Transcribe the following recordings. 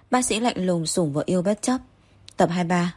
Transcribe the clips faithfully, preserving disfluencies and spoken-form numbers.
Bác sĩ lạnh lùng sủng vợ yêu bất chấp. Tập hai mươi ba.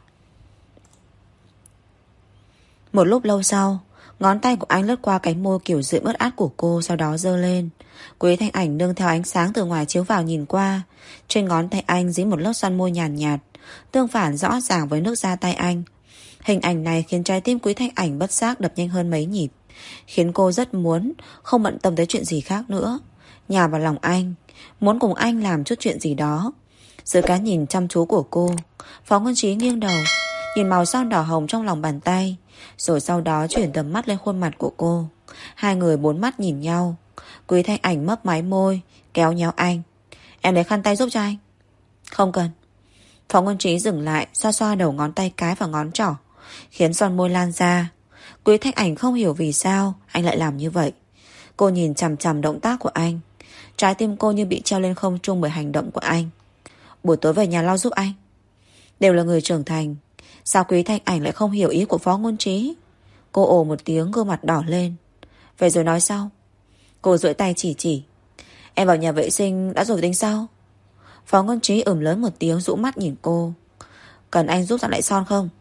Một lúc lâu sau, ngón tay của anh lướt qua cánh môi kiểu rượu ướt át của cô, sau đó giơ lên. Quý Thanh Ảnh nương theo ánh sáng từ ngoài chiếu vào nhìn qua. Trên ngón tay anh dính một lớp son môi nhàn nhạt, nhạt, tương phản rõ ràng với nước da tay anh. Hình ảnh này khiến trái tim Quý Thanh Ảnh bất giác đập nhanh hơn mấy nhịp, khiến cô rất muốn không bận tâm tới chuyện gì khác nữa, nhào vào lòng anh, muốn cùng anh làm chút chuyện gì đó. Dưới cái nhìn chăm chú của cô, Phó Ngân Trí nghiêng đầu nhìn màu son đỏ hồng trong lòng bàn tay, rồi sau đó chuyển tầm mắt lên khuôn mặt của cô. Hai người bốn mắt nhìn nhau. Quý Thanh Ảnh mấp máy môi, kéo nhéo anh. Em lấy khăn tay giúp cho anh. Không cần. Phó Ngân Trí dừng lại, xoa xoa đầu ngón tay cái và ngón trỏ, khiến son môi lan ra. Quý Thanh Ảnh không hiểu vì sao anh lại làm như vậy. Cô nhìn chằm chằm động tác của anh. Trái tim cô như bị treo lên không trung bởi hành động của anh. Buổi tối về nhà lo giúp anh. Đều là người trưởng thành, sao Quý Thanh Ảnh lại không hiểu ý của Phó Ngân Trí? Cô ồ một tiếng, gương mặt đỏ lên. Về rồi nói sau. Cô duỗi tay chỉ chỉ. Em vào nhà vệ sinh đã rồi tính sau. Phó Ngân Trí ừm lớn một tiếng, rũ mắt nhìn cô. Cần anh giúp dặn lại son không?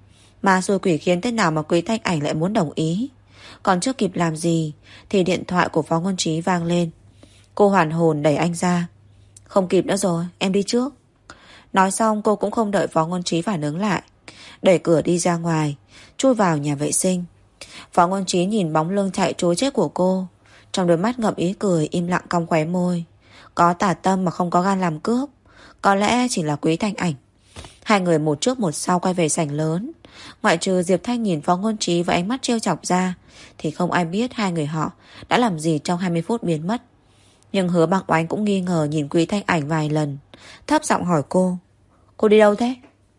Mà xui quỷ khiến thế nào mà Quý Thanh Ảnh lại muốn đồng ý. Còn chưa kịp làm gì thì điện thoại của Phó Ngân Trí vang lên. Cô hoàn hồn đẩy anh ra. Không kịp nữa rồi, em đi trước. Nói xong cô cũng không đợi Phó Ngân Trí phản ứng lại, đẩy cửa đi ra ngoài, chui vào nhà vệ sinh. Phó Ngân Trí nhìn bóng lưng chạy trối chết của cô, trong đôi mắt ngậm ý cười, im lặng cong khóe môi. Có tà tâm mà không có gan làm cướp, có lẽ chỉ là Quý Thanh Ảnh. Hai người một trước một sau quay về sảnh lớn. Ngoại trừ Diệp Thanh nhìn Phó Ngân Trí với ánh mắt trêu chọc ra, thì không ai biết hai người họ đã làm gì trong hai mươi phút biến mất. Nhưng Hứa Băng Oánh cũng nghi ngờ nhìn Quý Thanh Ảnh vài lần, thấp giọng hỏi cô. Cô đi đâu thế?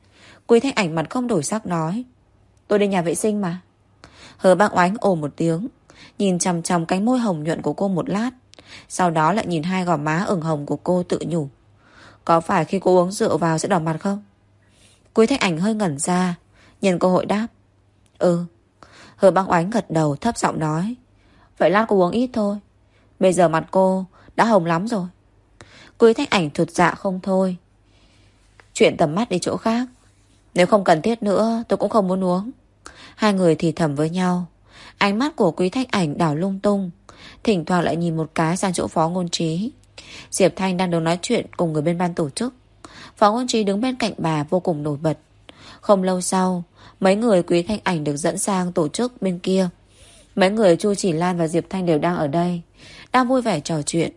Quý Thanh Ảnh mặt không đổi sắc nói. Tôi đi nhà vệ sinh mà. Hứa Băng Oánh ồ một tiếng, nhìn chằm chằm cánh môi hồng nhuận của cô một lát, sau đó lại nhìn hai gò má ửng hồng của cô, tự nhủ. Có phải khi cô uống rượu vào sẽ đỏ mặt không? Quý Thanh Ảnh hơi ngẩn ra, nhân cơ hội đáp. Ừ. Hứa Băng Oánh gật đầu, thấp giọng nói. Vậy lát cô uống ít thôi, bây giờ mặt cô đã hồng lắm rồi. Quý Thanh Ảnh thụt dạ không thôi, chuyển tầm mắt đi chỗ khác. Nếu không cần thiết nữa tôi cũng không muốn uống. Hai người thì thầm với nhau. Ánh mắt của Quý Thanh Ảnh đảo lung tung, thỉnh thoảng lại nhìn một cái sang chỗ Phó Ngôn Trí. Diệp Thanh đang đứng nói chuyện cùng người bên ban tổ chức. Phó Ngôn Trí đứng bên cạnh bà vô cùng nổi bật. Không lâu sau, mấy người Quý Thanh Ảnh được dẫn sang tổ chức bên kia. Mấy người Chu Chỉ Lan và Diệp Thanh đều đang ở đây, đang vui vẻ trò chuyện.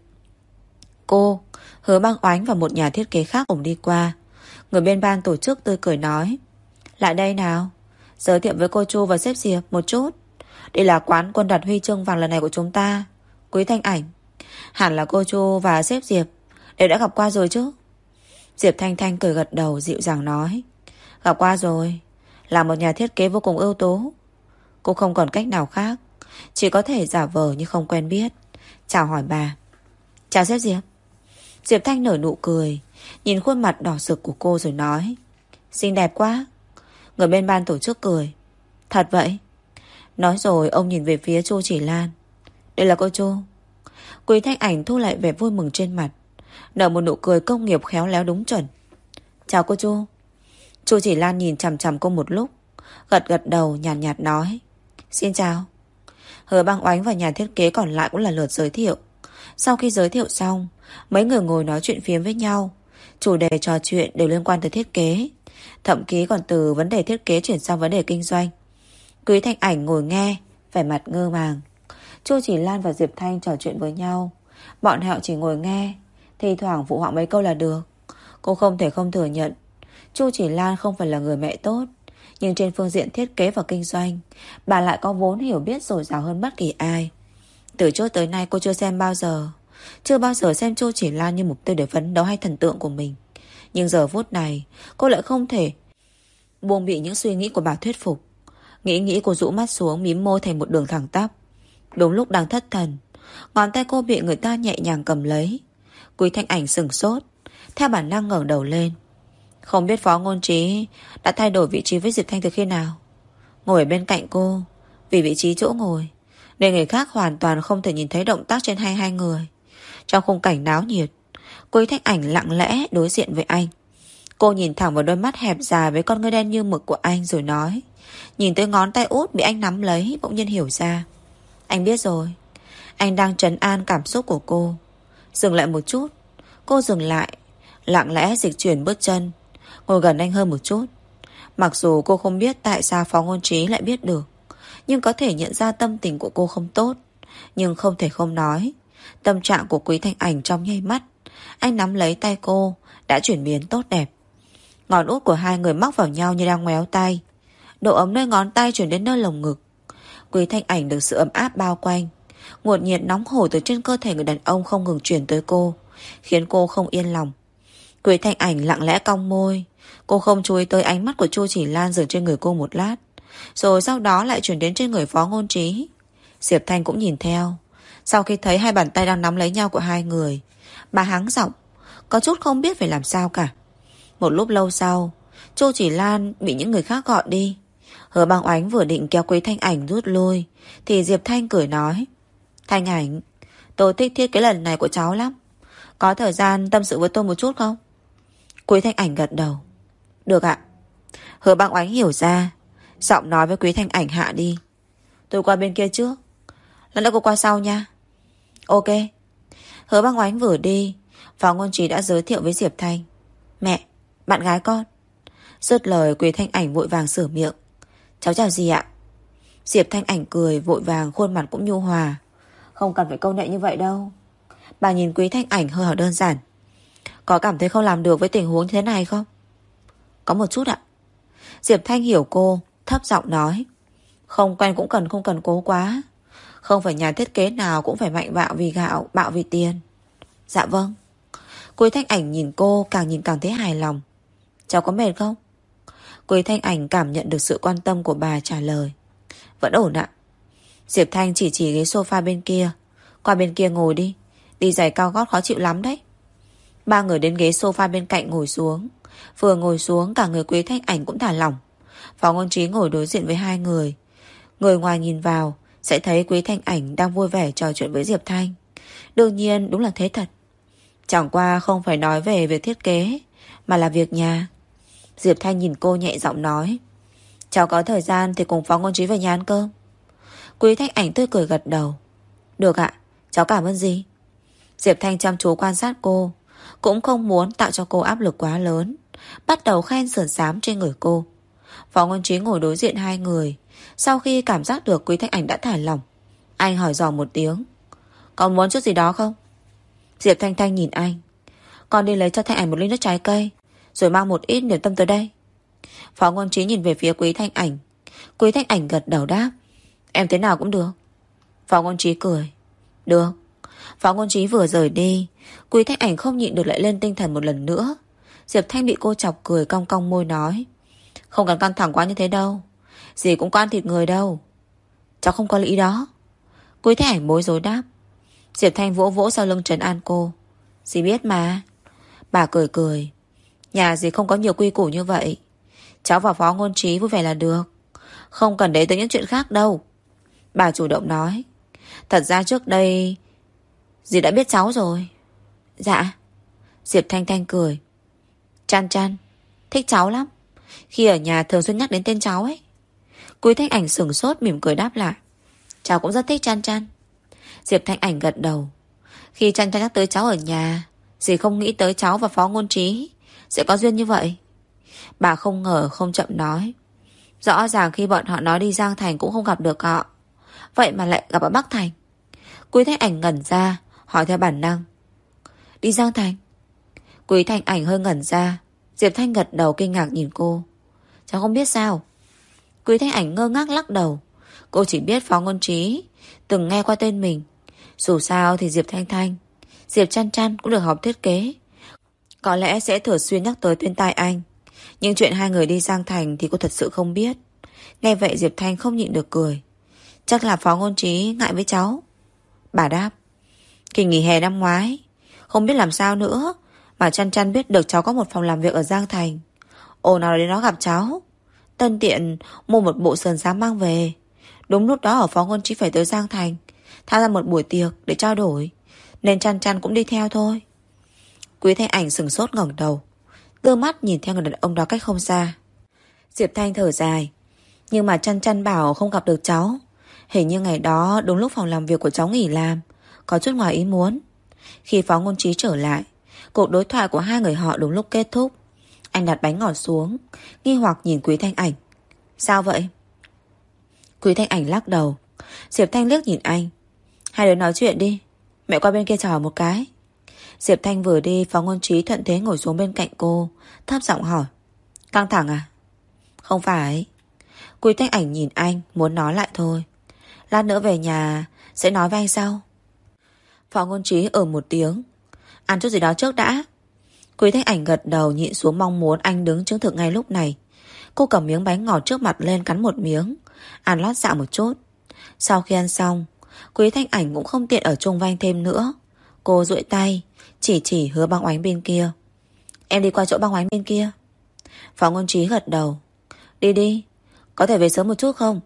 Cô, Hứa Băng Oánh và một nhà thiết kế khác cùng đi qua. Người bên ban tổ chức tươi cười nói. Lại đây nào, giới thiệu với cô Chu và sếp Diệp một chút. Đây là quán quân đoạt huy chương vàng lần này của chúng ta. Quý Thanh Ảnh, hẳn là cô Chu và sếp Diệp đều đã gặp qua rồi chứ? Diệp Thanh Thanh cười gật đầu, dịu dàng nói. Gặp qua rồi, là một nhà thiết kế vô cùng ưu tú. Cô không còn cách nào khác, chỉ có thể giả vờ như không quen biết, chào hỏi bà. Chào sếp Diệp. Diệp Thanh nở nụ cười, nhìn khuôn mặt đỏ rực của cô rồi nói. Xinh đẹp quá. Người bên ban tổ chức cười. Thật vậy? Nói rồi ông nhìn về phía Chu Chỉ Lan. Đây là cô Chu. Quý Thanh Ảnh thu lại vẻ vui mừng trên mặt, nở một nụ cười công nghiệp khéo léo đúng chuẩn. Chào cô Chu. Chu Chỉ Lan nhìn chằm chằm cô một lúc, gật gật đầu, nhàn nhạt, nhạt nói. Xin chào. Hứa Băng Oánh và nhà thiết kế còn lại cũng là lượt giới thiệu. Sau khi giới thiệu xong, mấy người ngồi nói chuyện phiếm với nhau. Chủ đề trò chuyện đều liên quan tới thiết kế, thậm chí còn từ vấn đề thiết kế chuyển sang vấn đề kinh doanh. Quý Thanh Ảnh ngồi nghe, vẻ mặt ngơ màng. Chu Chỉ Lan và Diệp Thanh trò chuyện với nhau. Bọn họ chỉ ngồi nghe, thi thoảng phụ họa mấy câu là được. Cô không thể không thừa nhận Chu Chỉ Lan không phải là người mẹ tốt, nhưng trên phương diện thiết kế và kinh doanh, bà lại có vốn hiểu biết dồi dào hơn bất kỳ ai. Từ trước tới nay cô chưa xem bao giờ, chưa bao giờ xem Chu Chỉ Lan như mục tiêu để phấn đấu hay thần tượng của mình. Nhưng giờ phút này cô lại không thể buông bị những suy nghĩ của bà thuyết phục. Nghĩ nghĩ cô rũ mắt xuống, mím môi thành một đường thẳng tắp. Đúng lúc đang thất thần, ngón tay cô bị người ta nhẹ nhàng cầm lấy. Quý Thanh Ảnh sửng sốt, theo bản năng ngẩng đầu lên. Không biết Phó Ngôn Trí đã thay đổi vị trí với Diệp Thanh từ khi nào. Ngồi ở bên cạnh cô, vì vị trí chỗ ngồi nên người khác hoàn toàn không thể nhìn thấy động tác trên hai hai người. Trong khung cảnh náo nhiệt, Quý Thanh Ảnh lặng lẽ đối diện với anh. Cô nhìn thẳng vào đôi mắt hẹp dài với con ngươi đen như mực của anh rồi nói. Nhìn tới ngón tay út bị anh nắm lấy, bỗng nhiên hiểu ra. Anh biết rồi. Anh đang trấn an cảm xúc của cô. Dừng lại một chút. Cô dừng lại, lặng lẽ dịch chuyển bước chân, ngồi gần anh hơn một chút. Mặc dù cô không biết tại sao Phó Ngôn Trí lại biết được, nhưng có thể nhận ra tâm tình của cô không tốt. Nhưng không thể không nói, tâm trạng của Quý Thanh Ảnh trong nháy mắt anh nắm lấy tay cô đã chuyển biến tốt đẹp. Ngón út của hai người móc vào nhau như đang ngoéo tay. Độ ấm nơi ngón tay chuyển đến nơi lồng ngực. Quý Thanh Ảnh được sự ấm áp bao quanh. Nguồn nhiệt nóng hổi từ trên cơ thể người đàn ông không ngừng chuyển tới cô, khiến cô không yên lòng. Quý Thanh Ảnh lặng lẽ cong môi. Cô không chú ý tới ánh mắt của Chu Chỉ Lan dừng trên người cô một lát, rồi sau đó lại chuyển đến trên người Phó Ngôn Trí. Diệp Thanh cũng nhìn theo. Sau khi thấy hai bàn tay đang nắm lấy nhau của hai người, bà hắng giọng, có chút không biết phải làm sao cả. Một lúc lâu sau, Chu Chỉ Lan bị những người khác gọi đi. Hứa Băng Oánh vừa định kéo Quý Thanh Ảnh rút lui thì Diệp Thanh cười nói. Thanh Ảnh, tôi thích thiết kế lần này của cháu lắm. Có thời gian tâm sự với tôi một chút không? Quý Thanh Ảnh gật đầu. Được ạ. Hứa Băng Oánh hiểu ra, giọng nói với Quý Thanh Ảnh hạ đi. Tôi qua bên kia trước, lần nữa cô qua sau nha. Ok. Hứa Băng Oánh vừa đi, Phó Ngôn Trí đã giới thiệu với Diệp Thanh. Mẹ, bạn gái con. Dứt lời, Quý Thanh Ảnh vội vàng sửa miệng. Cháu chào gì ạ? Diệp Thanh Ảnh cười vội vàng, khuôn mặt cũng nhu hòa. Không cần phải câu nệ như vậy đâu. Bà nhìn Quý Thanh Ảnh hơi hỏi đơn giản. Có cảm thấy không làm được với tình huống như thế này không? Có một chút ạ. Diệp Thanh hiểu cô, thấp giọng nói. Không quen cũng cần không cần cố quá. Không phải nhà thiết kế nào cũng phải mạnh bạo vì gạo, bạo vì tiền. Dạ vâng. Quý Thanh Ảnh nhìn cô, càng nhìn càng thấy hài lòng. Cháu có mệt không? Quý Thanh Ảnh cảm nhận được sự quan tâm của bà, trả lời. Vẫn ổn ạ. Diệp Thanh chỉ chỉ ghế sofa bên kia. Qua bên kia ngồi đi, đi giày cao gót khó chịu lắm đấy. Ba người đến ghế sofa bên cạnh ngồi xuống. Vừa ngồi xuống, cả người Quý Thanh Ảnh cũng thả lỏng. Phó Ngôn Trí ngồi đối diện với hai người. Người ngoài nhìn vào sẽ thấy Quý Thanh Ảnh đang vui vẻ trò chuyện với Diệp Thanh. Đương nhiên đúng là thế thật. Chẳng qua không phải nói về việc thiết kế, mà là việc nhà. Diệp Thanh nhìn cô nhẹ giọng nói. Cháu có thời gian thì cùng Phó Ngôn Trí về nhà ăn cơm. Quý Thanh Ảnh tươi cười gật đầu. Được ạ, cháu cảm ơn gì. Diệp Thanh chăm chú quan sát cô, cũng không muốn tạo cho cô áp lực quá lớn, bắt đầu khen sườn xám trên người cô. Phó Ngôn Trí ngồi đối diện hai người. Sau khi cảm giác được Quý Thanh Ảnh đã thả lỏng, anh hỏi dò một tiếng. Còn muốn chút gì đó không? Diệp Thanh Thanh nhìn anh. Con đi lấy cho Thanh Ảnh một ly nước trái cây, rồi mang một ít điểm tâm tới đây. Phó Ngôn Trí nhìn về phía Quý Thanh Ảnh. Quý Thanh Ảnh gật đầu đáp. Em thế nào cũng được. Phó Ngôn Trí cười. Được. Phó Ngôn Trí vừa rời đi, Quý Thanh Ảnh không nhịn được lại lên tinh thần một lần nữa. Diệp Thanh bị cô chọc cười, cong cong môi nói. Không cần căng thẳng quá như thế đâu, dì cũng có ăn thịt người đâu. Cháu không có lý đó. Quý Thanh Ảnh bối rối đáp. Diệp Thanh vỗ vỗ sau lưng trấn an cô. Dì biết mà. Bà cười cười. Nhà dì không có nhiều quy củ như vậy. Cháu và Phó Ngôn Trí vui vẻ là được, không cần để tới những chuyện khác đâu. Bà chủ động nói. Thật ra trước đây dì đã biết cháu rồi. Dạ. Diệp Thanh Thanh cười. Chan Chan thích cháu lắm, khi ở nhà thường xuyên nhắc đến tên cháu ấy. Quý Thanh Ảnh sửng sốt mỉm cười đáp lại. Cháu cũng rất thích Chan Chan. Diệp Thanh Ảnh gật đầu. Khi Chan Chan nhắc tới cháu ở nhà, dì không nghĩ tới cháu và Phó Ngôn Trí sẽ có duyên như vậy. Bà không ngờ không chậm nói. Rõ ràng khi bọn họ nói đi Giang Thành cũng không gặp được họ, vậy mà lại gặp ở Bắc Thành. Quý Thanh Ảnh ngẩn ra, hỏi theo bản năng. Đi Giang Thành? Quý Thanh Ảnh hơi ngẩn ra. Diệp Thanh gật đầu kinh ngạc nhìn cô. Cháu không biết sao? Quý Thanh Ảnh ngơ ngác lắc đầu. Cô chỉ biết Phó Ngôn Trí từng nghe qua tên mình. Dù sao thì Diệp Thanh Thanh, Diệp Chan Chan cũng được học thiết kế, có lẽ sẽ thường xuyên nhắc tới tên tai anh. Nhưng chuyện hai người đi Giang Thành thì cô thật sự không biết. Nghe vậy Diệp Thanh không nhịn được cười. Chắc là Phó Ngôn Trí ngại với cháu. Bà đáp. Kỳ nghỉ hè năm ngoái, không biết làm sao nữa mà Chan Chan biết được cháu có một phòng làm việc ở Giang Thành. Ồ nào đến đó gặp cháu, tân tiện mua một bộ sườn xám mang về. Đúng lúc đó ở Phó Ngôn Trí phải tới Giang Thành tham gia một buổi tiệc để trao đổi, nên Chan Chan cũng đi theo thôi. Quý Thanh Ảnh sừng sốt ngẩng đầu, đưa mắt nhìn theo người đàn ông đó cách không xa. Diệp Thanh thở dài. Nhưng mà chăn chăn bảo không gặp được cháu. Hình như ngày đó đúng lúc phòng làm việc của cháu nghỉ làm, có chút ngoài ý muốn. Khi Phó Ngôn Trí trở lại, cuộc đối thoại của hai người họ đúng lúc kết thúc. Anh đặt bánh ngọt xuống, nghi hoặc nhìn Quý Thanh Ảnh. Sao vậy? Quý Thanh Ảnh lắc đầu. Diệp Thanh liếc nhìn anh. Hai đứa nói chuyện đi, mẹ qua bên kia chào một cái. Diệp Thanh vừa đi, Phó Ngôn Trí thuận thế ngồi xuống bên cạnh cô, thấp giọng hỏi. Căng thẳng à? Không phải. Quý Thanh Ảnh nhìn anh, muốn nói lại thôi. Lát nữa về nhà sẽ nói với anh sau. Phó Ngôn Trí ở một tiếng. Ăn chút gì đó trước đã. Quý Thanh Ảnh gật đầu, nhịn xuống mong muốn anh đứng chứng thực ngay lúc này. Cô cầm miếng bánh ngọt trước mặt lên cắn một miếng, ăn lót dạ một chút. Sau khi ăn xong, Quý Thanh Ảnh cũng không tiện ở chung với anh thêm nữa. Cô duỗi tay chỉ chỉ Hứa Băng Oánh bên kia. Em đi qua chỗ Băng Oánh bên kia. Phó Ngôn Trí gật đầu. Đi đi, có thể về sớm một chút không?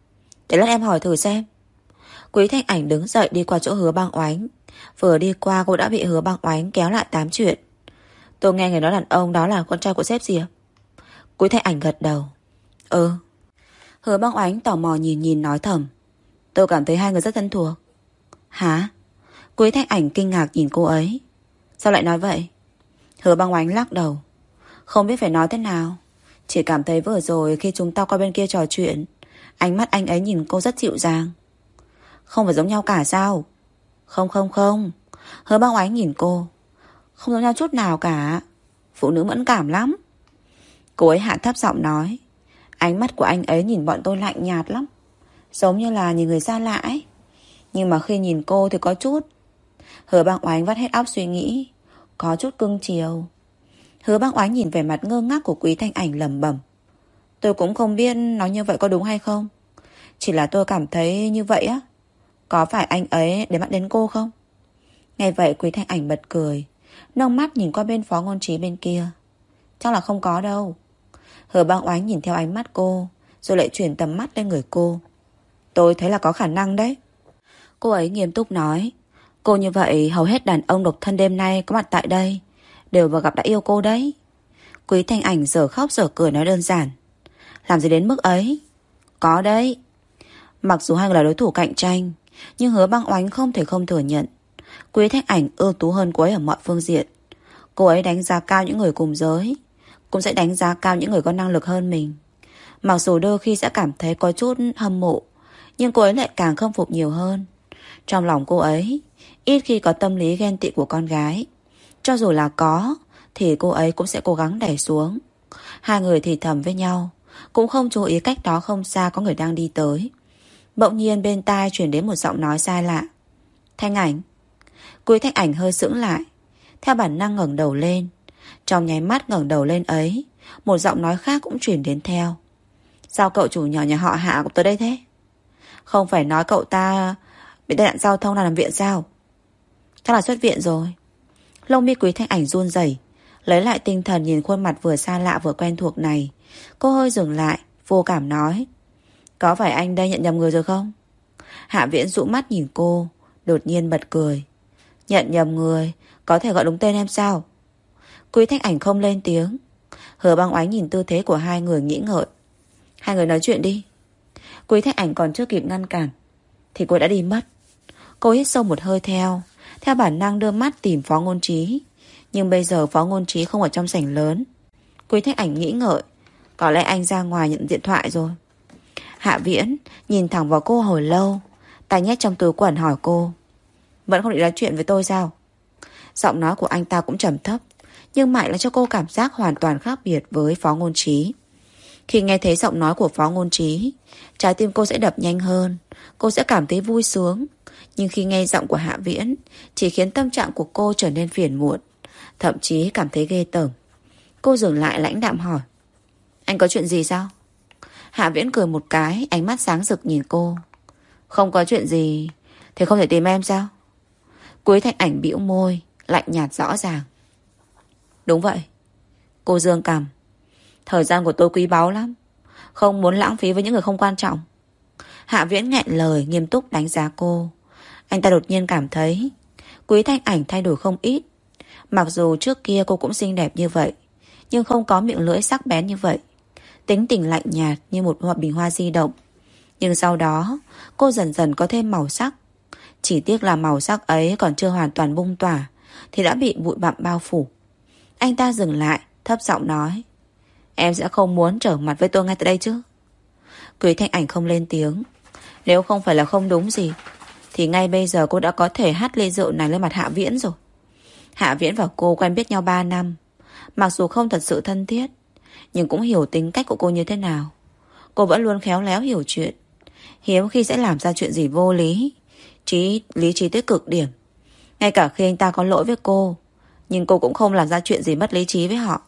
Để lát em hỏi thử xem. Quý Thanh Ảnh đứng dậy đi qua chỗ Hứa Băng Oánh. Vừa đi qua cô đã bị Hứa Băng Oánh kéo lại tám chuyện. Tôi nghe người nói đàn ông đó là con trai của sếp gì à? Quý Thanh Ảnh gật đầu. Ừ. Hứa Băng Oánh tò mò nhìn nhìn nói thầm. Tôi cảm thấy hai người rất thân thuộc. Hả? Quý Thanh Ảnh kinh ngạc nhìn cô ấy. Sao lại nói vậy? Hứa Băng Oánh lắc đầu. Không biết phải nói thế nào. Chỉ cảm thấy vừa rồi khi chúng ta qua bên kia trò chuyện, ánh mắt anh ấy nhìn cô rất dịu dàng. Không phải giống nhau cả sao? Không không không. Hứa Băng Oánh nhìn cô. Không giống nhau chút nào cả. Phụ nữ mẫn cảm lắm. Cô ấy hạ thấp giọng nói. Ánh mắt của anh ấy nhìn bọn tôi lạnh nhạt lắm, giống như là nhìn người xa lạ ấy. Nhưng mà khi nhìn cô thì có chút. Hứa Băng Oánh vắt hết óc suy nghĩ. Có chút cưng chiều. Hứa Băng Oánh nhìn vẻ mặt ngơ ngác của Quý Thanh Ảnh lẩm bẩm. Tôi cũng không biết nói như vậy có đúng hay không. Chỉ là tôi cảm thấy như vậy á. Có phải anh ấy để mắt đến cô không? Nghe vậy Quý Thanh Ảnh bật cười, nâng mắt nhìn qua bên Phó Ngôn Trí bên kia. Chắc là không có đâu. Hứa Băng Oánh nhìn theo ánh mắt cô, rồi lại chuyển tầm mắt lên người cô. Tôi thấy là có khả năng đấy. Cô ấy nghiêm túc nói. Cô như vậy hầu hết đàn ông độc thân đêm nay có mặt tại đây đều vừa gặp đã yêu cô đấy. Quý Thanh Ảnh giờ khóc giờ cười nói đơn giản. Làm gì đến mức ấy? Có đấy. Mặc dù hai người là đối thủ cạnh tranh, nhưng Hứa Băng Oánh không thể không thừa nhận Quý Thanh Ảnh ưu tú hơn cô ấy ở mọi phương diện. Cô ấy đánh giá cao những người cùng giới, cũng sẽ đánh giá cao những người có năng lực hơn mình. Mặc dù đôi khi sẽ cảm thấy có chút hâm mộ, nhưng cô ấy lại càng khâm phục nhiều hơn. Trong lòng cô ấy ít khi có tâm lý ghen tị của con gái. Cho dù là có thì cô ấy cũng sẽ cố gắng đẩy xuống. Hai người thì thầm với nhau, cũng không chú ý cách đó không xa có người đang đi tới. Bỗng nhiên bên tai chuyển đến một giọng nói xa lạ. Thanh Ảnh. Quý Thanh Ảnh hơi sững lại, theo bản năng ngẩng đầu lên. Trong nháy mắt ngẩng đầu lên ấy, một giọng nói khác cũng chuyển đến theo. Sao cậu chủ nhỏ nhà họ Hạ cũng tới đây thế? Không phải nói cậu ta bị tai nạn giao thông là nằm viện sao? Chắc là xuất viện rồi. Lông mi Quý Thanh Ảnh run rẩy, lấy lại tinh thần nhìn khuôn mặt vừa xa lạ vừa quen thuộc này. Cô hơi dừng lại, vô cảm nói. Có phải anh đây nhận nhầm người rồi không? Hạ Viễn dụ mắt nhìn cô, đột nhiên bật cười. Nhận nhầm người? Có thể gọi đúng tên em sao? Quý Thanh Ảnh không lên tiếng. Hứa Băng Oánh nhìn tư thế của hai người nghĩ ngợi. Hai người nói chuyện đi. Quý Thanh Ảnh còn chưa kịp ngăn cản thì cô đã đi mất. Cô hít sâu một hơi theo, theo bản năng đưa mắt tìm Phó Ngôn Trí. Nhưng bây giờ Phó Ngôn Trí không ở trong sảnh lớn. Quý Thanh Ảnh nghĩ ngợi, có lẽ anh ra ngoài nhận điện thoại rồi. Hạ Viễn nhìn thẳng vào cô hồi lâu, tay nhét trong túi quần hỏi cô. Vẫn không định nói chuyện với tôi sao? Giọng nói của anh ta cũng trầm thấp, nhưng mãi lại cho cô cảm giác hoàn toàn khác biệt với Phó Ngôn Trí. Khi nghe thấy giọng nói của Phó Ngôn Trí, trái tim cô sẽ đập nhanh hơn, cô sẽ cảm thấy vui sướng. Nhưng khi nghe giọng của Hạ Viễn, chỉ khiến tâm trạng của cô trở nên phiền muộn, thậm chí cảm thấy ghê tởm. Cô dừng lại lãnh đạm hỏi. Anh có chuyện gì sao? Hạ Viễn cười một cái, ánh mắt sáng rực nhìn cô. Không có chuyện gì thì không thể tìm em sao? Quý Thanh Ảnh bĩu môi, lạnh nhạt rõ ràng. Đúng vậy. Cô dương cằm. Thời gian của tôi quý báu lắm, không muốn lãng phí với những người không quan trọng. Hạ Viễn nghẹn lời, nghiêm túc đánh giá cô. Anh ta đột nhiên cảm thấy Quý Thanh Ảnh thay đổi không ít. Mặc dù trước kia cô cũng xinh đẹp như vậy, nhưng không có miệng lưỡi sắc bén như vậy. Tính tình lạnh nhạt như một hoa bình hoa di động. Nhưng sau đó cô dần dần có thêm màu sắc. Chỉ tiếc là màu sắc ấy còn chưa hoàn toàn bung tỏa thì đã bị bụi bặm bao phủ. Anh ta dừng lại, thấp giọng nói: Em sẽ không muốn trở mặt với tôi ngay tại đây chứ? Quý Thanh Ảnh không lên tiếng. Nếu không phải là không đúng gì thì ngay bây giờ cô đã có thể hắt ly rượu này lên mặt Hạ Viễn rồi. Hạ Viễn và cô quen biết nhau ba năm. Mặc dù không thật sự thân thiết, nhưng cũng hiểu tính cách của cô như thế nào. Cô vẫn luôn khéo léo hiểu chuyện, hiếm khi sẽ làm ra chuyện gì vô lý. Trí lý trí tới cực điểm. Ngay cả khi anh ta có lỗi với cô, nhưng cô cũng không làm ra chuyện gì mất lý trí với họ.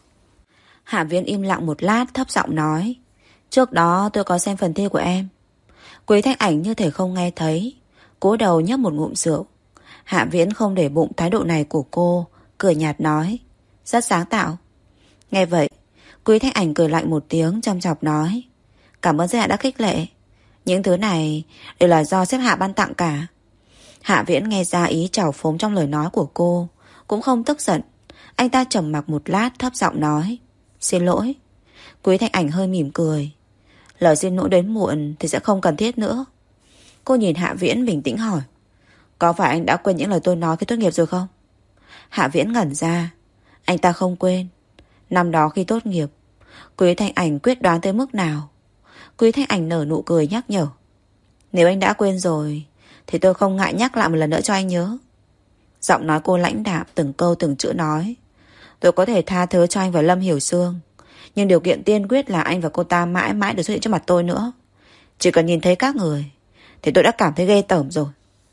Hạ Viễn im lặng một lát, thấp giọng nói: Trước đó tôi có xem phần thi của em. Quý Thanh Ảnh như thể không nghe thấy, cúi đầu nhấp một ngụm rượu. Hạ Viễn không để bụng thái độ này của cô, cười nhạt nói: Rất sáng tạo. Nghe vậy, Quý Thanh Ảnh cười lạnh một tiếng, chăm chọc nói: Cảm ơn Hạ đã khích lệ. Những thứ này đều là do sếp Hạ ban tặng cả. Hạ Viễn nghe ra ý trào phúng trong lời nói của cô, cũng không tức giận. Anh ta trầm mặc một lát, thấp giọng nói: Xin lỗi. Quý Thanh Ảnh hơi mỉm cười. Lời xin lỗi đến muộn thì sẽ không cần thiết nữa. Cô nhìn Hạ Viễn bình tĩnh hỏi: Có phải anh đã quên những lời tôi nói khi tốt nghiệp rồi không? Hạ Viễn ngẩn ra. Anh ta không quên. Năm đó khi tốt nghiệp, Quý Thanh Ảnh quyết đoán tới mức nào. Quý Thanh Ảnh nở nụ cười nhắc nhở: Nếu anh đã quên rồi thì tôi không ngại nhắc lại một lần nữa cho anh nhớ. Giọng nói cô lãnh đạm, từng câu từng chữ nói: Tôi có thể tha thứ cho anh và Lâm Hiểu Sương, nhưng điều kiện tiên quyết là anh và cô ta mãi mãi được xuất hiện trước mặt tôi nữa. Chỉ cần nhìn thấy các người thì tôi đã cảm thấy ghê tởm rồi.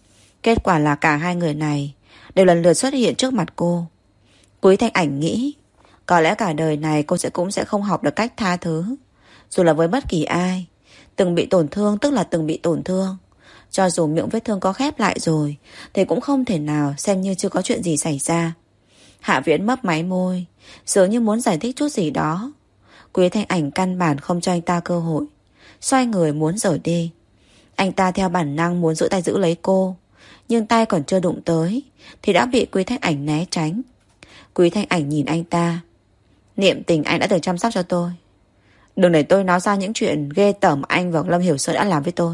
Kết quả là cả hai người này đều lần lượt xuất hiện trước mặt cô. Quý Thanh Ảnh nghĩ có lẽ cả đời này cô sẽ cũng sẽ không học được cách tha thứ, dù là với bất kỳ ai. Từng bị tổn thương tức là từng bị tổn thương. Cho dù miệng vết thương có khép lại rồi thì cũng không thể nào xem như chưa có chuyện gì xảy ra. Hạ Viễn mấp máy môi, dường như muốn giải thích chút gì đó. Quý Thanh Ảnh căn bản không cho anh ta cơ hội, xoay người muốn rời đi. Anh ta theo bản năng muốn giữ tay giữ lấy cô, nhưng tay còn chưa đụng tới thì đã bị Quý Thanh Ảnh né tránh. Quý Thanh Ảnh nhìn anh ta: Niệm tình anh đã từng chăm sóc cho tôi. Đừng để tôi nói ra những chuyện ghê tởm anh và Lâm Hiểu Sơn đã làm với tôi.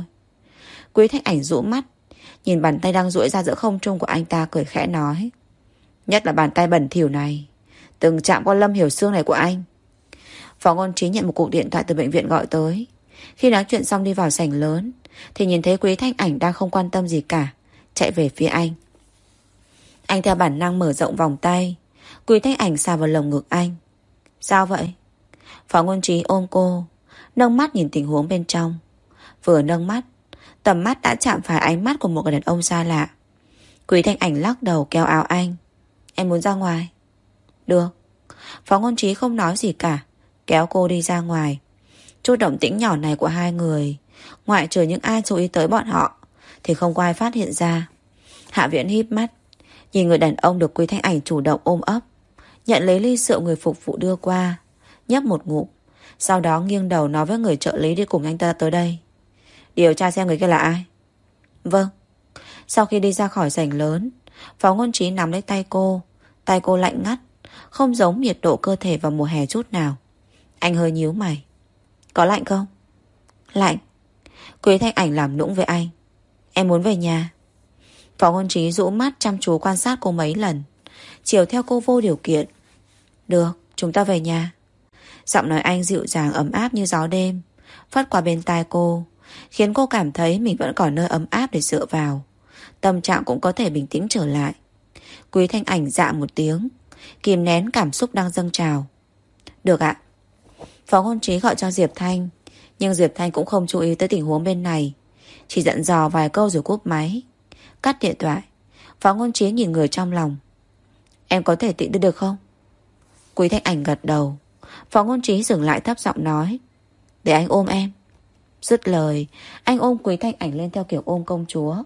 Quý Thanh Ảnh rũ mắt, nhìn bàn tay đang duỗi ra giữa không trung của anh ta, cười khẽ nói: Nhất là bàn tay bẩn thỉu này từng chạm qua Lâm Hiểu Sương này của anh. Phó Ngôn Trí nhận một cuộc điện thoại từ bệnh viện gọi tới. Khi nói chuyện xong đi vào sảnh lớn thì nhìn thấy Quý Thanh Ảnh đang không quan tâm gì cả, chạy về phía anh. Anh theo bản năng mở rộng vòng tay. Quý Thanh Ảnh xà vào lồng ngực anh. Sao vậy? Phó Ngôn Trí ôm cô, nâng mắt nhìn tình huống bên trong. Vừa nâng mắt, tầm mắt đã chạm phải ánh mắt của một người đàn ông xa lạ. Quý Thanh Ảnh lắc đầu kéo áo anh. Em muốn ra ngoài. Được. Phó Ngôn Trí không nói gì cả, kéo cô đi ra ngoài. Chút động tĩnh nhỏ này của hai người, ngoại trừ những ai chú ý tới bọn họ, thì không có ai phát hiện ra. Hạ Viễn híp mắt, nhìn người đàn ông được Quý Thanh Ảnh chủ động ôm ấp, nhận lấy ly rượu người phục vụ đưa qua, nhấp một ngụm, sau đó nghiêng đầu nói với người trợ lý đi cùng anh ta tới đây. Điều tra xem người kia là ai. Vâng. Sau khi đi ra khỏi sảnh lớn, Phó Ngôn Trí nắm lấy tay cô. Tay cô lạnh ngắt, không giống nhiệt độ cơ thể vào mùa hè chút nào. Anh hơi nhíu mày. Có lạnh không? Lạnh. Quý Thanh Ảnh làm nũng với anh. Em muốn về nhà. Phó Ngôn Trí rũ mắt chăm chú quan sát cô mấy lần, chiều theo cô vô điều kiện. Được, chúng ta về nhà. Giọng nói anh dịu dàng ấm áp như gió đêm phất qua bên tai cô, khiến cô cảm thấy mình vẫn còn nơi ấm áp để dựa vào. Tâm trạng cũng có thể bình tĩnh trở lại. Quý Thanh Ảnh dạ một tiếng, kìm nén cảm xúc đang dâng trào. Được ạ. Phó Ngôn Trí gọi cho Diệp Thanh, nhưng Diệp Thanh cũng không chú ý tới tình huống bên này, chỉ dặn dò vài câu rồi cúp máy. Cắt điện thoại, Phó Ngôn Trí nhìn người trong lòng. Em có thể tiện đưa được không? Quý Thanh Ảnh gật đầu. Phó Ngôn Trí dừng lại thấp giọng nói: Để anh ôm em. Dứt lời, anh ôm Quý Thanh Ảnh lên theo kiểu ôm công chúa.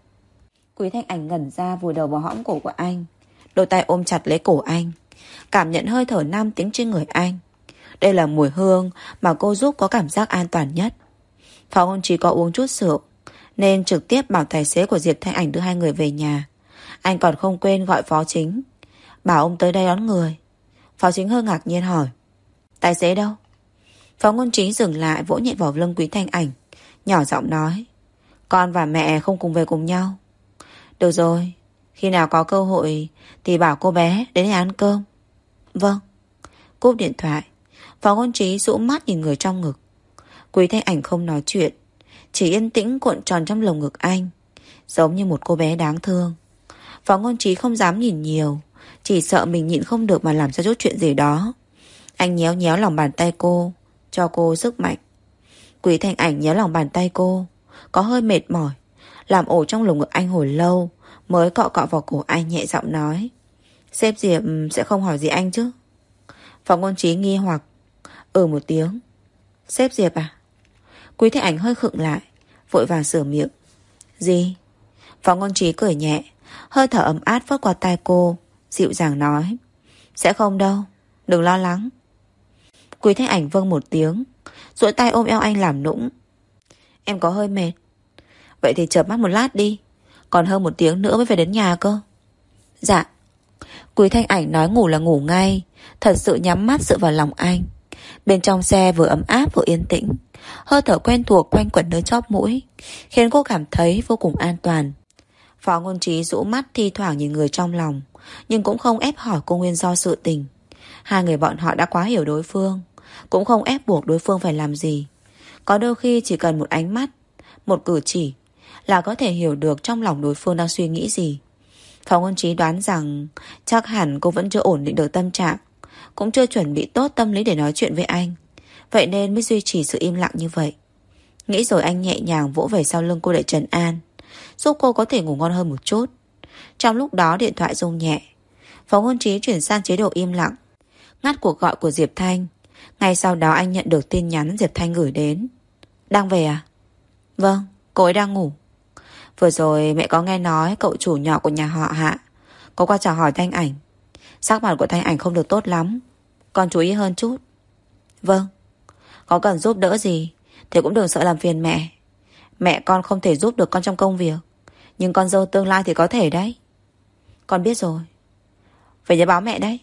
Quý Thanh Ảnh ngẩn ra, vùi đầu vào hõm cổ của anh, đôi tay ôm chặt lấy cổ anh, cảm nhận hơi thở nam tính trên người anh. Đây là mùi hương mà cô giúp có cảm giác an toàn nhất. Phó Ngôn Trí có uống chút rượu nên trực tiếp bảo tài xế của Diệp Thanh Ảnh đưa hai người về nhà. Anh còn không quên gọi Phó Chính Bảo ông tới đây đón người. Phó Chính hơi ngạc nhiên hỏi. Tài xế đâu? Phó Ngôn Trí dừng lại, vỗ nhẹ vào lưng Quý Thanh Ảnh, nhỏ giọng nói. Con và mẹ không cùng về cùng nhau. Được rồi, khi nào có cơ hội thì bảo cô bé đến nhà ăn cơm. Vâng. Cúp điện thoại, Phó Ngôn Trí rũ mắt nhìn người trong ngực. Quý Thanh Ảnh không nói chuyện, chỉ yên tĩnh cuộn tròn trong lồng ngực anh, giống như một cô bé đáng thương. Phó Ngôn Trí không dám nhìn nhiều, chỉ sợ mình nhịn không được mà làm ra chút chuyện gì đó. Anh nhéo nhéo lòng bàn tay cô, cho cô sức mạnh. Quý Thanh Ảnh nhéo lòng bàn tay cô, có hơi mệt mỏi, làm ổ trong lồng ngực anh hồi lâu, mới cọ cọ vào cổ anh, nhẹ giọng nói. Sếp Diệp sẽ không hỏi gì anh chứ? Phó Ngôn Trí nghi hoặc. Ừ một tiếng. Sếp Diệp à? Quý Thanh Ảnh hơi khựng lại, vội vàng sửa miệng. Gì? Phó Ngôn Trí cười nhẹ, hơi thở ấm áp phớt qua tai cô, dịu dàng nói. Sẽ không đâu, đừng lo lắng. Quý Thanh Ảnh vâng một tiếng, duỗi tay ôm eo anh làm nũng. Em có hơi mệt. Vậy thì chợp mắt một lát đi, còn hơn một tiếng nữa mới về đến nhà cơ. Dạ. Quý Thanh Ảnh nói ngủ là ngủ ngay, thật sự nhắm mắt dựa vào lòng anh. Bên trong xe vừa ấm áp vừa yên tĩnh, hơi thở quen thuộc quanh quẩn nơi chóp mũi, khiến cô cảm thấy vô cùng an toàn. Phó Ngôn Trí rũ mắt thi thoảng nhìn người trong lòng, nhưng cũng không ép hỏi cô nguyên do sự tình. Hai người bọn họ đã quá hiểu đối phương, cũng không ép buộc đối phương phải làm gì. Có đôi khi chỉ cần một ánh mắt, một cử chỉ là có thể hiểu được trong lòng đối phương đang suy nghĩ gì. Phó Ngôn Trí đoán rằng chắc hẳn cô vẫn chưa ổn định được tâm trạng, cũng chưa chuẩn bị tốt tâm lý để nói chuyện với anh, vậy nên mới duy trì sự im lặng như vậy. Nghĩ rồi anh nhẹ nhàng vỗ về sau lưng cô để trấn an, giúp cô có thể ngủ ngon hơn một chút. Trong lúc đó điện thoại rung nhẹ, Phó Ngôn Trí chuyển sang chế độ im lặng, ngắt cuộc gọi của Diệp Thanh. Ngay sau đó anh nhận được tin nhắn Diệp Thanh gửi đến. Đang về à? Vâng, cô ấy đang ngủ. Vừa rồi mẹ có nghe nói cậu chủ nhỏ của nhà họ Hạ có qua chào hỏi Thanh Ảnh. Sắc mặt của Thanh Ảnh không được tốt lắm, con chú ý hơn chút. Vâng. Có cần giúp đỡ gì thì cũng đừng sợ làm phiền mẹ. Mẹ con không thể giúp được con trong công việc, nhưng con dâu tương lai thì có thể đấy. Con biết rồi. Phải nhớ báo mẹ đấy.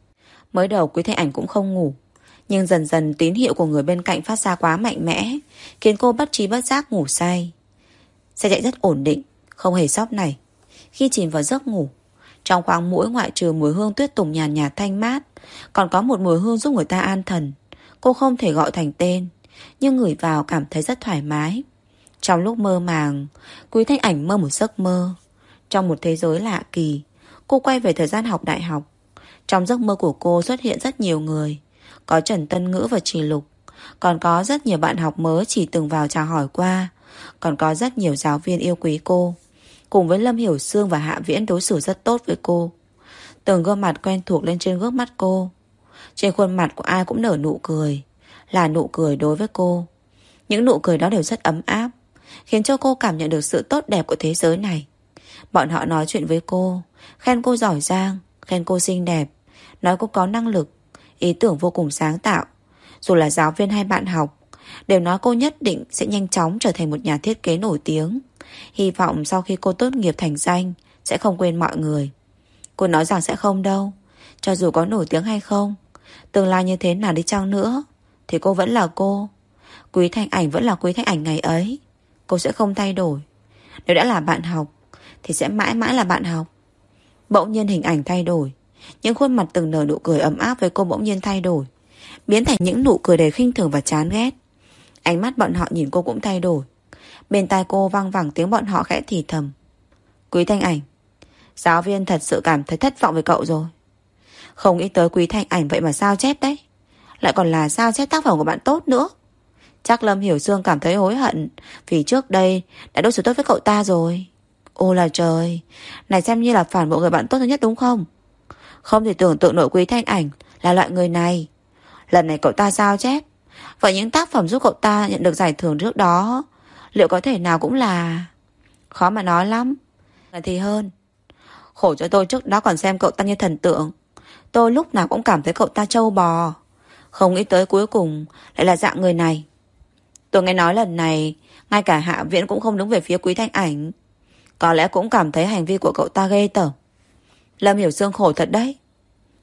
Mới đầu Quý Thanh Ảnh cũng không ngủ, nhưng dần dần tín hiệu của người bên cạnh phát ra quá mạnh mẽ, khiến cô bất trí bất giác ngủ say. Xe chạy rất ổn định, không hề sóc này. Khi chìm vào giấc ngủ, trong khoang mũi ngoại trừ mùi hương tuyết tùng nhàn nhạt thanh mát, còn có một mùi hương giúp người ta an thần. Cô không thể gọi thành tên, nhưng ngửi vào cảm thấy rất thoải mái. Trong lúc mơ màng, Quý Thanh Ảnh mơ một giấc mơ. Trong một thế giới lạ kỳ, cô quay về thời gian học đại học. Trong giấc mơ của cô xuất hiện rất nhiều người. Có Trần Tân Ngữ và Trì Lục, còn có rất nhiều bạn học mới chỉ từng vào chào hỏi qua, còn có rất nhiều giáo viên yêu quý cô, cùng với Lâm Hiểu Sương và Hạ Viễn đối xử rất tốt với cô. Từng gương mặt quen thuộc lên trên gương mắt cô. Trên khuôn mặt của ai cũng nở nụ cười, là nụ cười đối với cô. Những nụ cười đó đều rất ấm áp, khiến cho cô cảm nhận được sự tốt đẹp của thế giới này. Bọn họ nói chuyện với cô, khen cô giỏi giang, khen cô xinh đẹp, nói cô có năng lực, ý tưởng vô cùng sáng tạo. Dù là giáo viên hay bạn học, đều nói cô nhất định sẽ nhanh chóng trở thành một nhà thiết kế nổi tiếng. Hy vọng sau khi cô tốt nghiệp thành danh sẽ không quên mọi người. Cô nói rằng sẽ không đâu. Cho dù có nổi tiếng hay không, tương lai như thế nào đi chăng nữa, thì cô vẫn là cô. Quý Thanh Ảnh vẫn là Quý Thanh Ảnh ngày ấy. Cô sẽ không thay đổi. Nếu đã là bạn học thì sẽ mãi mãi là bạn học. Bỗng nhiên hình ảnh thay đổi. Những khuôn mặt từng nở nụ cười ấm áp với cô bỗng nhiên thay đổi, biến thành những nụ cười đầy khinh thường và chán ghét. Ánh mắt bọn họ nhìn cô cũng thay đổi. Bên tai cô vang vẳng tiếng bọn họ khẽ thì thầm. Quý Thanh Ảnh, giáo viên thật sự cảm thấy thất vọng với cậu rồi. Không nghĩ tới Quý Thanh Ảnh vậy mà sao chép đấy, lại còn là sao chép tác phẩm của bạn tốt nữa. Chắc Lâm Hiểu Sương cảm thấy hối hận vì trước đây đã đối xử tốt với cậu ta rồi. Ô là trời, này xem như là phản bội người bạn tốt nhất đúng không? Không thể tưởng tượng nổi Quý Thanh Ảnh là loại người này. Lần này cậu ta sao chép, vậy những tác phẩm giúp cậu ta nhận được giải thưởng trước đó liệu có thể nào cũng là... Khó mà nói lắm. Là thì hơn. Khổ cho tôi trước đó còn xem cậu ta như thần tượng. Tôi lúc nào cũng cảm thấy cậu ta trâu bò. Không nghĩ tới cuối cùng lại là dạng người này. Tôi nghe nói lần này ngay cả Hạ Viễn cũng không đứng về phía Quý Thanh Ảnh. Có lẽ cũng cảm thấy hành vi của cậu ta ghê tởm. Lâm Hiểu Sương khổ thật đấy.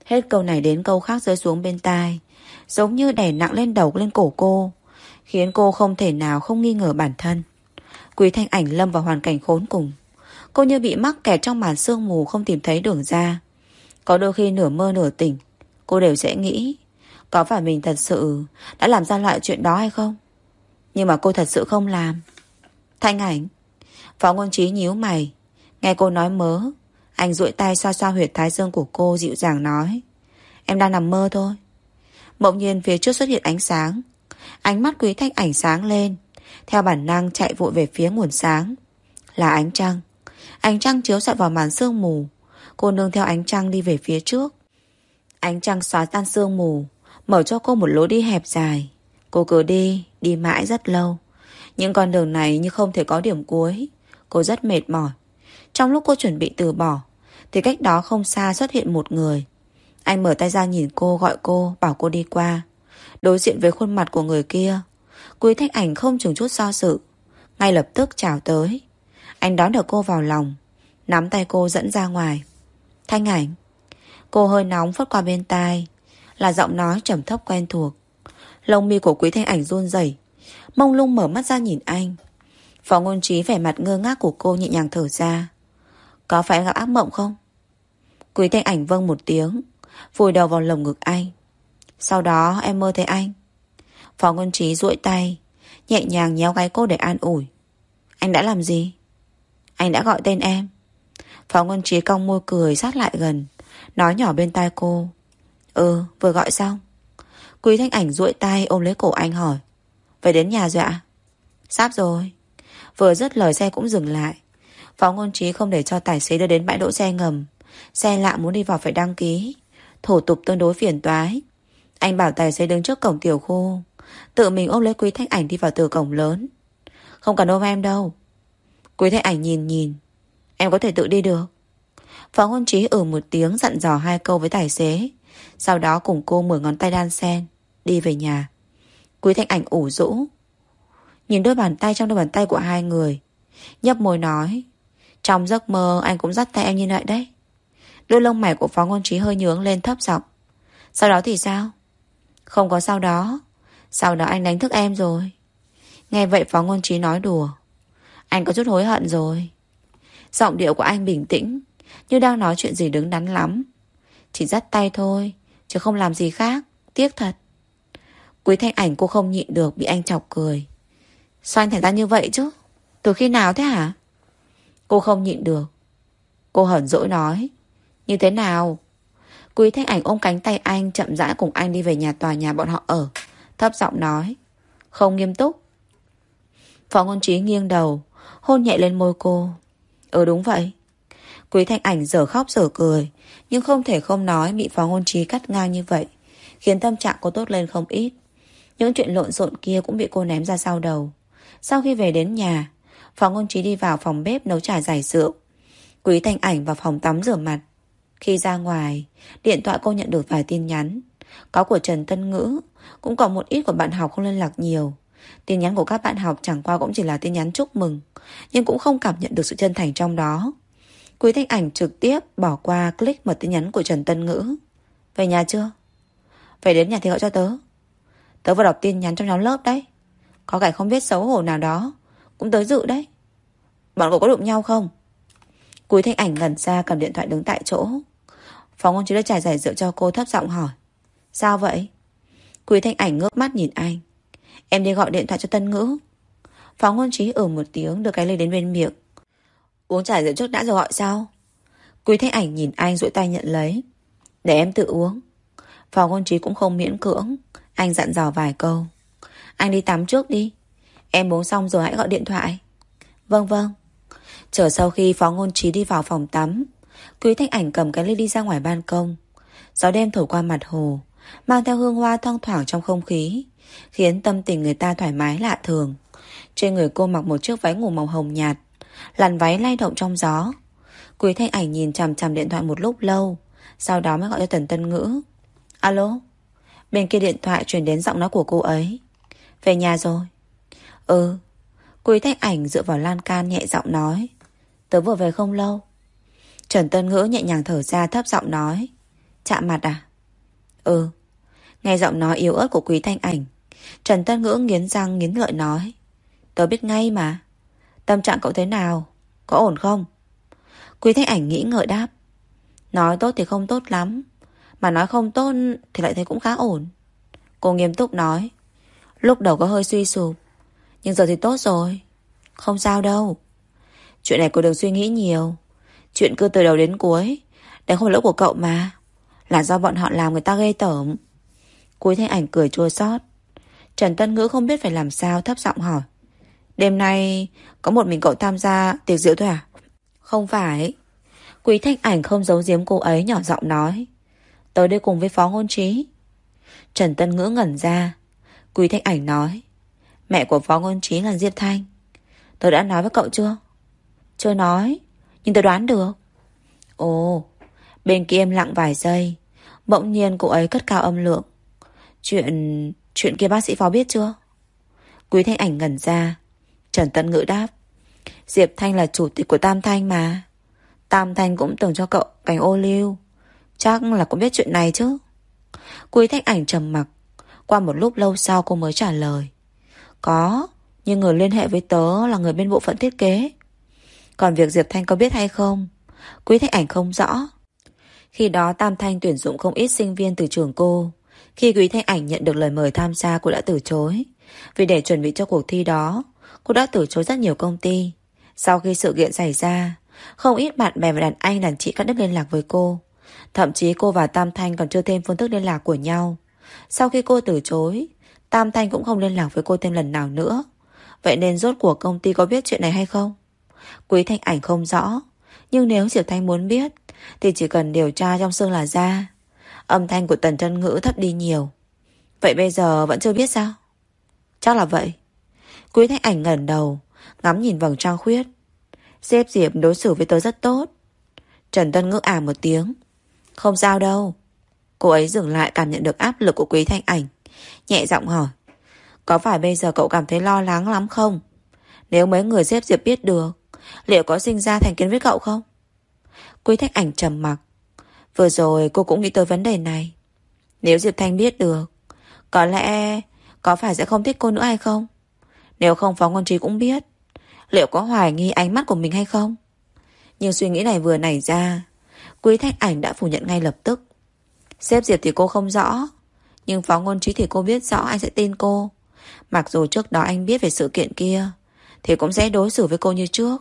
Hết câu này đến câu khác rơi xuống bên tai, giống như đè nặng lên đầu lên cổ cô, khiến cô không thể nào không nghi ngờ bản thân. Quý Thanh Ảnh lâm vào hoàn cảnh khốn cùng. Cô như bị mắc kẹt trong màn sương mù không tìm thấy đường ra. Có đôi khi nửa mơ nửa tỉnh, cô đều sẽ nghĩ có phải mình thật sự đã làm ra loại chuyện đó hay không. Nhưng mà cô thật sự không làm. Thanh Ảnh. Phó Ngôn Trí nhíu mày. Nghe cô nói mớ, anh duỗi tay xoa xoa huyệt thái dương của cô, dịu dàng nói: Em đang nằm mơ thôi. Bỗng nhiên phía trước xuất hiện ánh sáng. Ánh mắt Quý Thanh Ảnh sáng lên, theo bản năng chạy vội về phía nguồn sáng. Là ánh trăng. Ánh trăng chiếu xạ vào màn sương mù. Cô nương theo ánh trăng đi về phía trước. Ánh trăng xóa tan sương mù, mở cho cô một lối đi hẹp dài. Cô cứ đi, đi mãi rất lâu. Những con đường này như không thể có điểm cuối. Cô rất mệt mỏi. Trong lúc cô chuẩn bị từ bỏ, thì cách đó không xa xuất hiện một người. Anh mở tay ra nhìn cô, gọi cô, bảo cô đi qua. Đối diện với khuôn mặt của người kia, Quý Thanh Ảnh không chừng chút do dự, ngay lập tức chào tới. Anh đón được cô vào lòng, nắm tay cô dẫn ra ngoài. Thanh Ảnh. Cô hơi nóng phất qua bên tai, là giọng nói trầm thấp quen thuộc. Lông mi của Quý Thanh Ảnh run rẩy, mông lung mở mắt ra nhìn anh. Phó Ngôn Trí vẻ mặt ngơ ngác của cô nhẹ nhàng thở ra. Có phải anh gặp ác mộng không? Quý Thanh Ảnh vâng một tiếng, vùi đầu vào lồng ngực anh. Sau đó em mơ thấy anh. Phó Ngôn Trí duỗi tay, nhẹ nhàng nhéo gáy cô để an ủi. Anh đã làm gì? Anh đã gọi tên em. Phó Ngôn Trí cong môi cười sát lại gần, nói nhỏ bên tai cô. Ừ, vừa gọi xong. Quý Thanh Ảnh duỗi tay ôm lấy cổ anh hỏi. Về đến nhà rồi ạ? Sắp rồi. Vừa dứt lời xe cũng dừng lại. Phó Ngôn Trí không để cho tài xế đưa đến bãi đỗ xe ngầm. Xe lạ muốn đi vào phải đăng ký, thủ tục tương đối phiền toái. Anh bảo tài xế đứng trước cổng tiểu khu, tự mình ôm lấy Quý Thanh Ảnh đi vào từ cổng lớn. Không cần ôm em đâu. Quý Thanh Ảnh nhìn nhìn. Em có thể tự đi được. Phó Ngôn Trí ừ một tiếng dặn dò hai câu với tài xế, sau đó cùng cô mười ngón tay đan sen đi về nhà. Quý Thanh Ảnh ủ rũ nhìn đôi bàn tay trong đôi bàn tay của hai người, nhấp môi nói. Trong giấc mơ anh cũng dắt tay em như vậy đấy. Đôi lông mày của Phó Ngôn Trí hơi nhướng lên thấp giọng. Sau đó thì sao? Không có sau đó. Sau đó anh đánh thức em rồi. Nghe vậy Phó Ngôn Trí nói đùa. Anh có chút hối hận rồi. Giọng điệu của anh bình tĩnh, như đang nói chuyện gì đứng đắn lắm. Chỉ dắt tay thôi, chứ không làm gì khác. Tiếc thật. Quý Thanh Ảnh cô không nhịn được bị anh chọc cười. Sao anh thành ra như vậy chứ? Từ khi nào thế hả? Cô không nhịn được. Cô hờn dỗi nói. Như thế nào? Quý Thanh Ảnh ôm cánh tay anh, chậm rãi cùng anh đi về nhà tòa nhà bọn họ ở, thấp giọng nói. Không nghiêm túc. Phó Ngôn Trí nghiêng đầu, hôn nhẹ lên môi cô. Ừ đúng vậy. Quý Thanh Ảnh dở khóc dở cười, nhưng không thể không nói bị Phó Ngôn Trí cắt ngang như vậy, khiến tâm trạng cô tốt lên không ít. Những chuyện lộn xộn kia cũng bị cô ném ra sau đầu. Sau khi về đến nhà, Phó Ngôn Trí đi vào phòng bếp nấu trà giải rượu. Quý Thanh Ảnh vào phòng tắm rửa mặt. Khi ra ngoài, điện thoại cô nhận được vài tin nhắn. Có của Trần Tân Ngữ, cũng có một ít của bạn học không liên lạc nhiều. Tin nhắn của các bạn học chẳng qua cũng chỉ là tin nhắn chúc mừng, nhưng cũng không cảm nhận được sự chân thành trong đó. Quý Thanh Ảnh trực tiếp bỏ qua click mở tin nhắn của Trần Tân Ngữ. Về nhà chưa? Về đến nhà thì gọi cho tớ. Tớ vừa đọc tin nhắn trong nhóm lớp đấy. Có kẻ không biết xấu hổ nào đó cũng tới dự đấy. Bọn cậu có đụng nhau không? Quý Thanh Ảnh ngẩn ra cầm điện thoại đứng tại chỗ. Phó Ngôn Trí đã trải giải rượu cho cô, thấp giọng hỏi. Sao vậy? Quý Thanh Ảnh ngước mắt nhìn anh. Em đi gọi điện thoại cho Tân Ngữ. Phó Ngôn Trí ừ một tiếng đưa cái ly đến bên miệng. Uống trà rượu trước đã rồi gọi sau. Quý Thanh Ảnh nhìn anh duỗi tay nhận lấy. Để em tự uống. Phó Ngôn Trí cũng không miễn cưỡng. Anh dặn dò vài câu. Anh đi tắm trước đi. Em uống xong rồi hãy gọi điện thoại. Vâng vâng. Chờ sau khi Phó Ngôn Trí đi vào phòng tắm, Quý Thanh Ảnh cầm cái ly đi ra ngoài ban công. Gió đêm thổi qua mặt hồ, mang theo hương hoa thoang thoảng trong không khí, khiến tâm tình người ta thoải mái lạ thường. Trên người cô mặc một chiếc váy ngủ màu hồng nhạt, làn váy lay động trong gió. Quý Thanh Ảnh nhìn chằm chằm điện thoại một lúc lâu, sau đó mới gọi cho Tần Tân Ngữ. Alo? Bên kia điện thoại truyền đến giọng nói của cô ấy. Về nhà rồi? Ừ. Quý Thanh Ảnh dựa vào lan can nhẹ giọng nói. Tớ vừa về không lâu. Trần Tân Ngữ nhẹ nhàng thở ra, thấp giọng nói. Chạm mặt à? Ừ. Nghe giọng nói yếu ớt của Quý Thanh Ảnh, Trần Tân Ngữ nghiến răng nghiến lợi nói. Tớ biết ngay mà. Tâm trạng cậu thế nào? Có ổn không? Quý Thanh Ảnh nghĩ ngợi đáp. Nói tốt thì không tốt lắm, mà nói không tốt thì lại thấy cũng khá ổn. Cô nghiêm túc nói. Lúc đầu có hơi suy sụp, nhưng giờ thì tốt rồi. Không sao đâu. Chuyện này cô đừng suy nghĩ nhiều. Chuyện cứ từ đầu đến cuối đều không lỗi của cậu mà. Là do bọn họ làm người ta ghê tởm. Quý Thanh Ảnh cười chua xót. Trần Tân Ngữ không biết phải làm sao, thấp giọng hỏi. Đêm nay có một mình cậu tham gia tiệc rượu thôi à? Không phải. Quý Thanh Ảnh không giấu giếm cô ấy, nhỏ giọng nói. Tớ đi cùng với Phó Ngôn Trí. Trần Tân Ngữ ngẩn ra. Quý Thanh Ảnh nói. Mẹ của Phó Ngôn Trí là Diệp Thanh. Tớ đã nói với cậu chưa? Chưa nói, nhưng tớ đoán được. Ồ. Bên kia im lặng vài giây, bỗng nhiên cô ấy cất cao âm lượng. Chuyện... Chuyện kia bác sĩ Phó biết chưa? Quý Thanh Ảnh ngẩn ra. Trần Tân Ngữ đáp. Diệp Thanh là chủ tịch của Tam Thanh mà. Tam Thanh cũng từng cho cậu cành ô liu. Chắc là cũng biết chuyện này chứ. Quý Thanh Ảnh trầm mặc. Qua một lúc lâu sau cô mới trả lời. Có, nhưng người liên hệ với tớ là người bên bộ phận thiết kế. Còn việc Diệp Thanh có biết hay không, Quý Thanh Ảnh không rõ. Khi đó Tam Thanh tuyển dụng không ít sinh viên từ trường cô. Khi Quý Thanh Ảnh nhận được lời mời tham gia, cô đã từ chối. Vì để chuẩn bị cho cuộc thi đó, cô đã từ chối rất nhiều công ty. Sau khi sự kiện xảy ra, không ít bạn bè và đàn anh đàn chị cắt đứt liên lạc với cô. Thậm chí cô và Tam Thanh còn chưa thêm phương thức liên lạc của nhau. Sau khi cô từ chối, Tam Thanh cũng không liên lạc với cô thêm lần nào nữa. Vậy nên rốt cuộc công ty có biết chuyện này hay không? Quý Thanh Ảnh không rõ. Nhưng nếu Diệp Thanh muốn biết thì chỉ cần điều tra trong xương là ra. Âm thanh của Tần Chân Ngữ thấp đi nhiều. Vậy bây giờ vẫn chưa biết sao? Chắc là vậy. Quý Thanh Ảnh ngẩng đầu, ngắm nhìn vầng trăng khuyết. Sếp Diệp đối xử với tớ rất tốt. Trần Tân Ngữ ả một tiếng. Không sao đâu. Cô ấy dừng lại, cảm nhận được áp lực của Quý Thanh Ảnh, nhẹ giọng hỏi. Có phải bây giờ cậu cảm thấy lo lắng lắm không? Nếu mấy người sếp Diệp biết được, liệu có sinh ra thành kiến với cậu không? Quý Thanh Ảnh trầm mặc. Vừa rồi cô cũng nghĩ tới vấn đề này. Nếu Diệp Thanh biết được, có lẽ có phải sẽ không thích cô nữa hay không? Nếu không Phó Ngôn Trí cũng biết, liệu có hoài nghi ánh mắt của mình hay không? Nhưng suy nghĩ này vừa nảy ra, Quý Thanh Ảnh đã phủ nhận ngay lập tức. Sếp Diệp thì cô không rõ, nhưng Phó Ngôn Trí thì cô biết rõ anh sẽ tin cô. Mặc dù trước đó anh biết về sự kiện kia, thì cũng sẽ đối xử với cô như trước.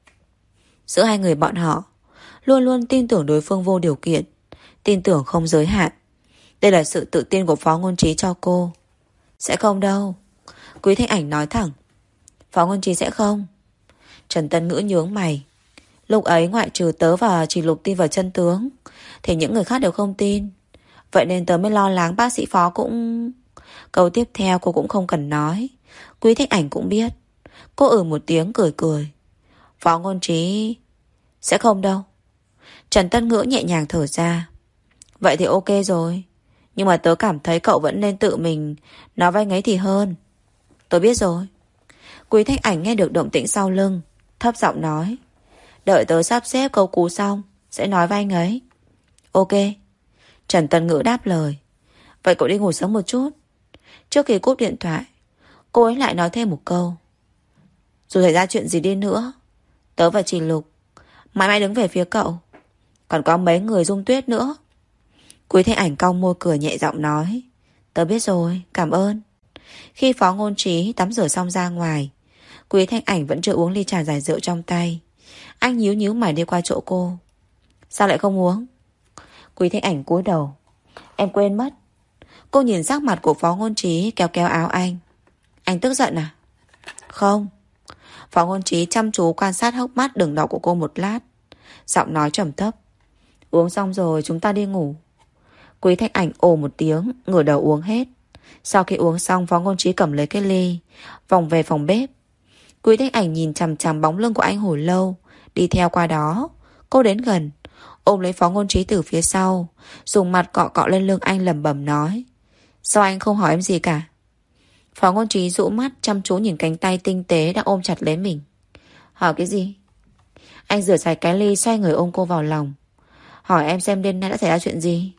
Giữa hai người bọn họ luôn luôn tin tưởng đối phương vô điều kiện, tin tưởng không giới hạn. Đây là sự tự tin của Phó Ngôn Trí cho cô. Sẽ không đâu. Quý Thanh Ảnh nói thẳng. Phó Ngôn Trí sẽ không. Trần Tân Ngữ nhướng mày. Lúc ấy ngoại trừ tớ và Chỉ Lục tin vào chân tướng, thì những người khác đều không tin. Vậy nên tớ mới lo lắng bác sĩ Phó cũng... Câu tiếp theo cô cũng không cần nói. Quý Thanh Ảnh cũng biết. Cô ừ một tiếng cười cười. Phó Ngôn Trí sẽ không đâu. Trần Tân Ngữ nhẹ nhàng thở ra. Vậy thì ok rồi. Nhưng mà tớ cảm thấy cậu vẫn nên tự mình nói với anh ấy thì hơn. Tôi biết rồi. Quý Thanh Ảnh nghe được động tĩnh sau lưng, thấp giọng nói. Đợi tớ sắp xếp câu cú xong sẽ nói với anh ấy. Ok. Trần Tân Ngữ đáp lời. Vậy cậu đi ngủ sớm một chút. Trước khi cúp điện thoại, cô ấy lại nói thêm một câu. Dù xảy ra chuyện gì đi nữa, tớ và Chỉ Lục mãi mãi đứng về phía cậu. Còn có mấy người Dung Tuyết nữa. Quý Thanh Ảnh cong môi cười nhẹ giọng nói. Tớ biết rồi, cảm ơn. Khi Phó Ngôn Trí tắm rửa xong ra ngoài, Quý Thanh Ảnh vẫn chưa uống ly trà giải rượu trong tay. Anh nhíu nhíu mày đi qua chỗ cô. Sao lại không uống? Quý Thanh Ảnh cúi đầu. Em quên mất. Cô nhìn sắc mặt của Phó Ngôn Trí, kéo kéo áo anh. Anh tức giận à? Không. Phó Ngôn Trí chăm chú quan sát hốc mắt đừng đỏ của cô một lát, giọng nói trầm thấp. Uống xong rồi chúng ta đi ngủ. Quý Thanh Ảnh ồ một tiếng, ngửa đầu uống hết. Sau khi uống xong, Phó Ngôn Trí cầm lấy cái ly, vòng về phòng bếp. Quý Thanh Ảnh nhìn chằm chằm bóng lưng của anh hồi lâu, đi theo qua đó. Cô đến gần, ôm lấy Phó Ngôn Trí từ phía sau, dùng mặt cọ cọ lên lưng anh, lẩm bẩm nói. Sao anh không hỏi em gì cả? Phó Ngôn Trí dụ mắt chăm chú nhìn cánh tay tinh tế đang ôm chặt lấy mình. Hỏi cái gì? Anh rửa sạch cái ly, xoay người ôm cô vào lòng. Hỏi em xem đêm nay đã xảy ra chuyện gì?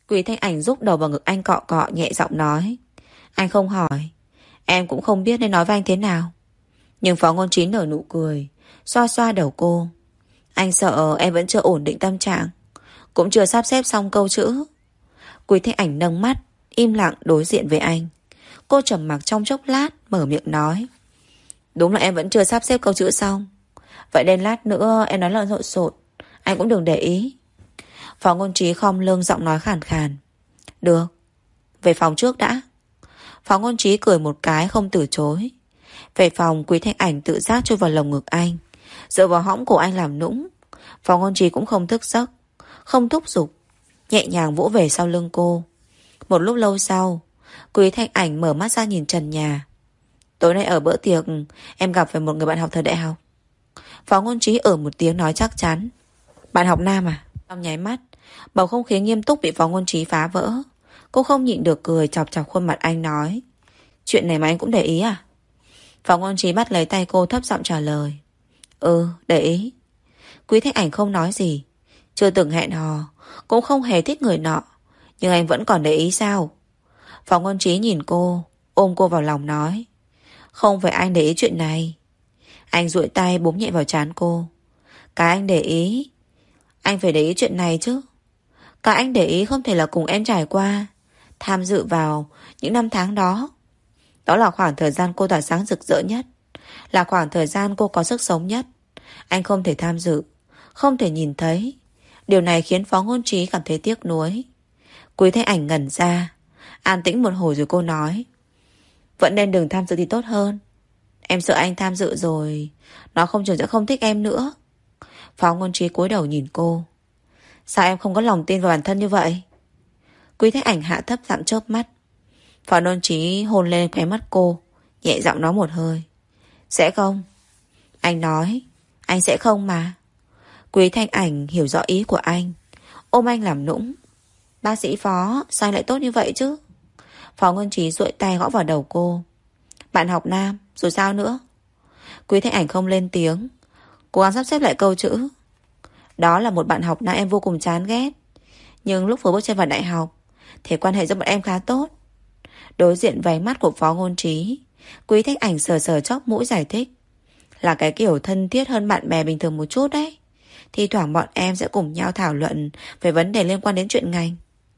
Quý Thanh Ảnh rúc đầu vào ngực anh cọ cọ, nhẹ giọng nói. Anh không hỏi, em cũng không biết nên nói với anh thế nào. Nhưng Phó Ngôn Trí nở nụ cười, xoa xoa đầu cô. Anh sợ em vẫn chưa ổn định tâm trạng, cũng chưa sắp xếp xong câu chữ. Quý Thanh Ảnh nâng mắt, im lặng đối diện với anh. Cô trầm mặc trong chốc lát, mở miệng nói. Đúng là em vẫn chưa sắp xếp câu chữ xong. Vậy nên lát nữa em nói lộn xộn, anh cũng đừng để ý. Phó Ngôn Trí khom lưng, giọng nói khàn khàn. Được, về phòng trước đã. Phó Ngôn Trí cười một cái, không từ chối. Về phòng, Quý Thanh Ảnh tự giác chui vào lồng ngực anh, dựa vào hõm cổ anh làm nũng. Phó Ngôn Trí cũng không thức giấc, không thúc giục, nhẹ nhàng vỗ về sau lưng cô. Một lúc lâu sau, Quý Thanh Ảnh mở mắt ra nhìn trần nhà. Tối nay ở bữa tiệc em gặp phải một người bạn học thời đại học. Phó Ngôn Trí ở một tiếng nói chắc chắn. Bạn học nam à? Trong nháy mắt, bầu không khí nghiêm túc bị Phó Ngôn Trí phá vỡ. Cô không nhịn được cười, chọc chọc khuôn mặt anh nói. Chuyện này mà anh cũng để ý à? Phó Ngôn Trí bắt lấy tay cô, thấp giọng trả lời. Ừ, để ý. Quý Thanh Ảnh không nói gì. Chưa từng hẹn hò, cũng không hề thích người nọ, nhưng anh vẫn còn để ý sao? Phó Ngôn Trí nhìn cô, ôm cô vào lòng nói. Không phải anh để ý chuyện này. Anh duỗi tay búng nhẹ vào trán cô. Cái anh để ý, anh phải để ý chuyện này chứ. Cái anh để ý không thể là cùng em trải qua, tham dự vào những năm tháng đó. Đó là khoảng thời gian cô tỏa sáng rực rỡ nhất, là khoảng thời gian cô có sức sống nhất. Anh không thể tham dự, không thể nhìn thấy. Điều này khiến Phó Ngôn Trí cảm thấy tiếc nuối. Quý Thanh Ảnh ngẩn ra, an tĩnh một hồi rồi cô nói. Vẫn nên đừng tham dự thì tốt hơn. Em sợ anh tham dự rồi, nó không chừng sẽ không thích em nữa. Phó Ngôn Trí cúi đầu nhìn cô. Sao em không có lòng tin vào bản thân như vậy? Quý Thanh Ảnh hạ thấp giọng chớp mắt. Phó Ngôn Trí hôn lên khóe mắt cô, nhẹ giọng nói một hơi. Sẽ không? Anh nói, anh sẽ không mà. Quý Thanh Ảnh hiểu rõ ý của anh, ôm anh làm nũng. Bác sĩ Phó, sao anh lại tốt như vậy chứ? Phó Ngôn Trí duỗi tay gõ vào đầu cô. Bạn học nam, rồi sao nữa? Quý Thanh Ảnh không lên tiếng, cố gắng sắp xếp lại câu chữ. Đó là một bạn học nam em vô cùng chán ghét, nhưng lúc vừa bước chân vào đại học thì quan hệ giữa bọn em khá tốt. Đối diện váy mắt của Phó Ngôn Trí, Quý Thanh Ảnh sờ sờ chóp mũi giải thích. Là cái kiểu thân thiết hơn bạn bè bình thường một chút đấy. Thì thoảng bọn em sẽ cùng nhau thảo luận về vấn đề liên quan đến chuyện ngành.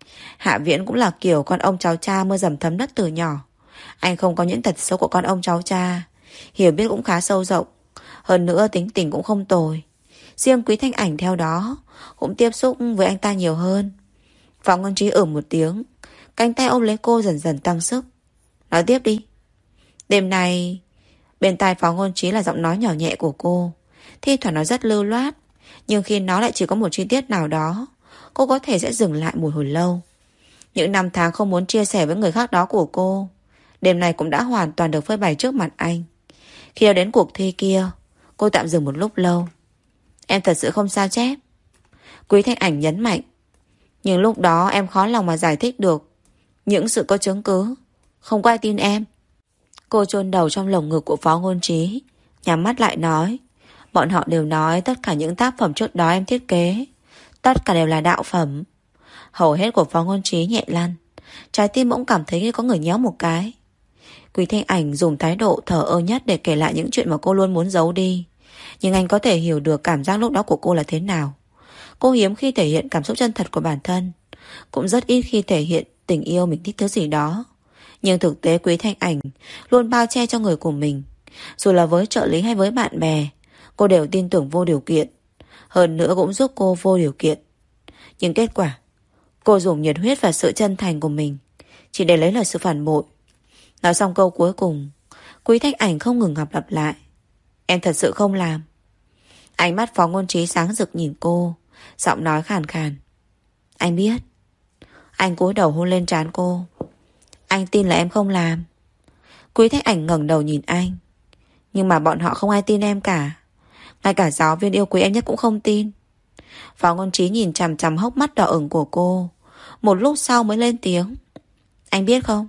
Hạ Viễn cũng là kiểu con ông cháu cha mưa dầm thấm đất từ nhỏ. Anh không có những tật xấu của con ông cháu cha, hiểu biết cũng khá sâu rộng, hơn nữa tính tình cũng không tồi. Riêng Quý Thanh Ảnh theo đó cũng tiếp xúc với anh ta nhiều hơn. Phó Ngôn Trí ở một tiếng, cánh tay ôm lấy cô dần dần tăng sức. Nói tiếp đi. Đêm nay, bên tai Phó Ngôn Trí là giọng nói nhỏ nhẹ của cô. Thi thoảng nó rất lưu loát, nhưng khi nó lại chỉ có một chi tiết nào đó, cô có thể sẽ dừng lại một hồi lâu. Những năm tháng không muốn chia sẻ với người khác đó của cô, đêm nay cũng đã hoàn toàn được phơi bày trước mặt anh. Khi đến cuộc thi kia, cô tạm dừng một lúc lâu. Em thật sự không sao chép. Quý Thanh Ảnh nhấn mạnh. Nhưng lúc đó em khó lòng mà giải thích được những sự có chứng cứ. Không có ai tin em. Cô chôn đầu trong lồng ngực của Phó Ngôn Trí, nhắm mắt lại nói. Bọn họ đều nói tất cả những tác phẩm trước đó em thiết kế, tất cả đều là đạo phẩm. Hầu hết của Phó Ngôn Trí nhẹ lăn, trái tim bỗng cảm thấy như có người nhéo một cái. Quý Thanh Ảnh dùng thái độ thờ ơ nhất để kể lại những chuyện mà cô luôn muốn giấu đi. Nhưng anh có thể hiểu được cảm giác lúc đó của cô là thế nào. Cô hiếm khi thể hiện cảm xúc chân thật của bản thân, cũng rất ít khi thể hiện tình yêu mình thích thứ gì đó. Nhưng thực tế Quý Thanh Ảnh luôn bao che cho người của mình. Dù là với trợ lý hay với bạn bè, cô đều tin tưởng vô điều kiện. Hơn nữa cũng giúp cô vô điều kiện. Nhưng kết quả, cô dùng nhiệt huyết và sự chân thành của mình chỉ để lấy lại sự phản bội. Nói xong câu cuối cùng, Quý Thanh Ảnh không ngừng lặp lặp lại. Em thật sự không làm. Ánh mắt Phó Ngôn Trí sáng rực nhìn cô, giọng nói khàn khàn. Anh biết. Anh cúi đầu hôn lên trán cô. Anh tin là em không làm. Quý Thanh Ảnh ngẩng đầu nhìn anh. Nhưng mà bọn họ không ai tin em cả. Ngay cả giáo viên yêu quý em nhất cũng không tin. Phó Ngôn Trí nhìn chằm chằm hốc mắt đỏ ửng của cô, một lúc sau mới lên tiếng. Anh biết không,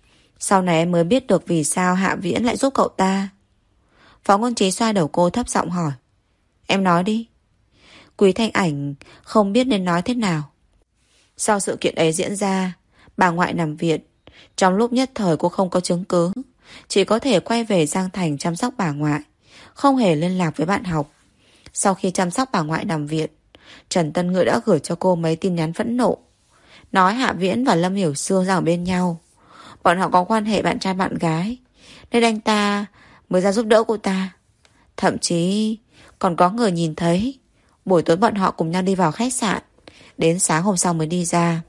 sau này em mới biết được vì sao Hạ Viễn lại giúp cậu ta. Phó Ngôn Trí xoa đầu cô, thấp giọng hỏi. Em nói đi. Quý Thanh Ảnh không biết nên nói thế nào. Sau sự kiện ấy diễn ra, bà ngoại nằm viện. Trong lúc nhất thời cô không có chứng cứ, chỉ có thể quay về Giang Thành chăm sóc bà ngoại, không hề liên lạc với bạn học. Sau khi chăm sóc bà ngoại nằm viện, Trần Tân Ngữ đã gửi cho cô mấy tin nhắn phẫn nộ, nói Hạ Viễn và Lâm Hiểu Sương đang ở bên nhau. Bọn họ có quan hệ bạn trai bạn gái, nên anh ta mới ra giúp đỡ cô ta. Thậm chí còn có người nhìn thấy buổi tối bọn họ cùng nhau đi vào khách sạn, đến sáng hôm sau mới đi ra.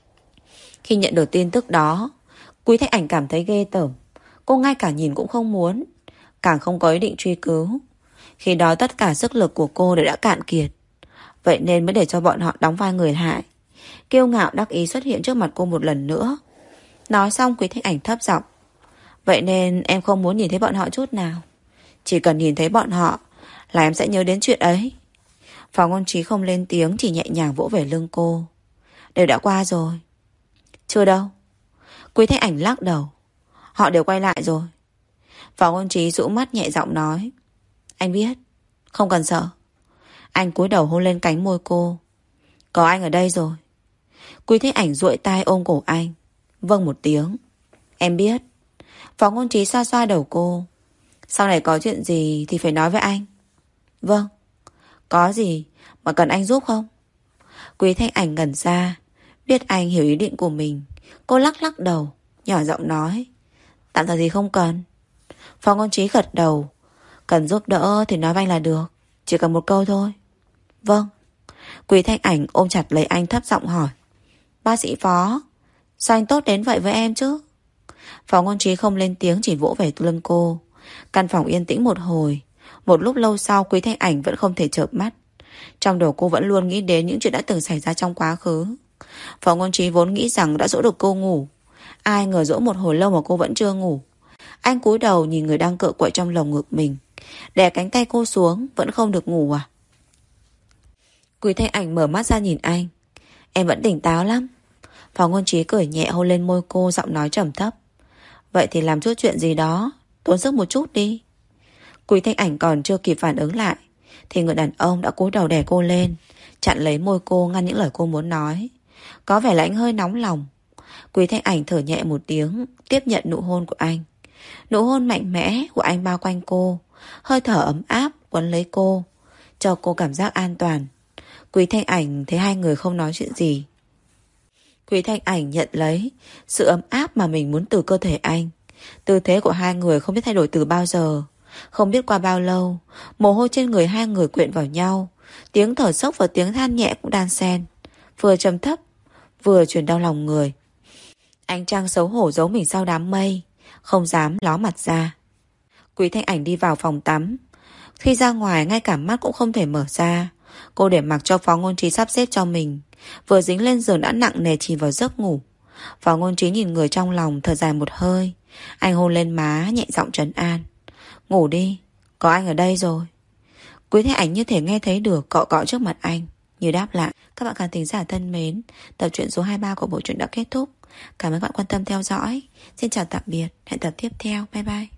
Khi nhận được tin tức đó, Quý Thanh Ảnh cảm thấy ghê tởm. Cô ngay cả nhìn cũng không muốn, càng không có ý định truy cứu. Khi đó tất cả sức lực của cô đều đã cạn kiệt, vậy nên mới để cho bọn họ đóng vai người hại. Kiêu ngạo đắc ý xuất hiện trước mặt cô một lần nữa. Nói xong Quý Thanh Ảnh thấp giọng: vậy nên em không muốn nhìn thấy bọn họ chút nào. Chỉ cần nhìn thấy bọn họ là em sẽ nhớ đến chuyện ấy. Phó Ngôn Trí không lên tiếng, chỉ nhẹ nhàng vỗ về lưng cô. Đều đã qua rồi. Chưa đâu. Quý Thanh Ảnh lắc đầu. Họ đều quay lại rồi. Phó Ngôn Trí rũ mắt nhẹ giọng nói: anh biết, không cần sợ. Anh cúi đầu hôn lên cánh môi cô. Có anh ở đây rồi. Quý Thanh Ảnh duỗi tay ôm cổ anh. Vâng một tiếng. Em biết. Phó Ngôn Trí xoa xoa đầu cô. Sau này có chuyện gì thì phải nói với anh. Vâng. Có gì mà cần anh giúp không? Quý Thanh Ảnh ngẩn ra, biết anh hiểu ý định của mình. Cô lắc lắc đầu, nhỏ giọng nói: tạm thời gì không cần. Phó Ngôn Trí gật đầu. Cần giúp đỡ thì nói với anh là được, chỉ cần một câu thôi. Vâng. Quý Thanh Ảnh ôm chặt lấy anh thấp giọng hỏi: bác sĩ Phó, sao anh tốt đến vậy với em chứ? Phó Ngôn Trí không lên tiếng, chỉ vỗ về lưng cô. Căn phòng yên tĩnh một hồi. Một lúc lâu sau, Quý Thanh Ảnh vẫn không thể chợp mắt. Trong đầu cô vẫn luôn nghĩ đến những chuyện đã từng xảy ra trong quá khứ. Phó Ngôn Trí vốn nghĩ rằng đã dỗ được cô ngủ, ai ngờ dỗ một hồi lâu mà cô vẫn chưa ngủ. Anh cúi đầu nhìn người đang cựa quậy trong lồng ngực mình, đè cánh tay cô xuống. Vẫn không được ngủ à? Quý Thanh Ảnh mở mắt ra nhìn anh. Em vẫn tỉnh táo lắm. Phó Ngôn Trí cười nhẹ hôn lên môi cô, giọng nói trầm thấp: vậy thì làm chút chuyện gì đó tốn sức một chút đi. Quý Thanh Ảnh còn chưa kịp phản ứng lại thì người đàn ông đã cúi đầu đè cô lên, chặn lấy môi cô, ngăn những lời cô muốn nói. Có vẻ là anh hơi nóng lòng. Quý Thanh Ảnh thở nhẹ một tiếng, tiếp nhận nụ hôn của anh. Nụ hôn mạnh mẽ của anh bao quanh cô, hơi thở ấm áp quấn lấy cô, cho cô cảm giác an toàn. Quý Thanh Ảnh thấy hai người không nói chuyện gì. Quý Thanh Ảnh nhận lấy sự ấm áp mà mình muốn từ cơ thể anh. Tư thế của hai người không biết thay đổi từ bao giờ. Không biết qua bao lâu, mồ hôi trên người hai người quyện vào nhau. Tiếng thở sốc và tiếng than nhẹ cũng đan xen, vừa trầm thấp, vừa truyền đau lòng người. Ánh trăng xấu hổ giấu mình sau đám mây, không dám ló mặt ra. Quý Thanh Ảnh đi vào phòng tắm. Khi ra ngoài ngay cả mắt cũng không thể mở ra. Cô để mặc cho Phó Ngôn Trí sắp xếp cho mình. Vừa dính lên giường đã nặng nề chìm vào giấc ngủ. Phó Ngôn Trí nhìn người trong lòng, thở dài một hơi. Anh hôn lên má, nhẹ giọng trấn an: ngủ đi, có anh ở đây rồi. Quý Thanh Ảnh như thể nghe thấy được, cọ cọ trước mặt anh, như đáp lại. Các bạn khán thính giả thân mến, tập truyện số hai mươi ba của bộ truyện đã kết thúc. Cảm ơn các bạn quan tâm theo dõi. Xin chào tạm biệt, hẹn tập tiếp theo. Bye bye.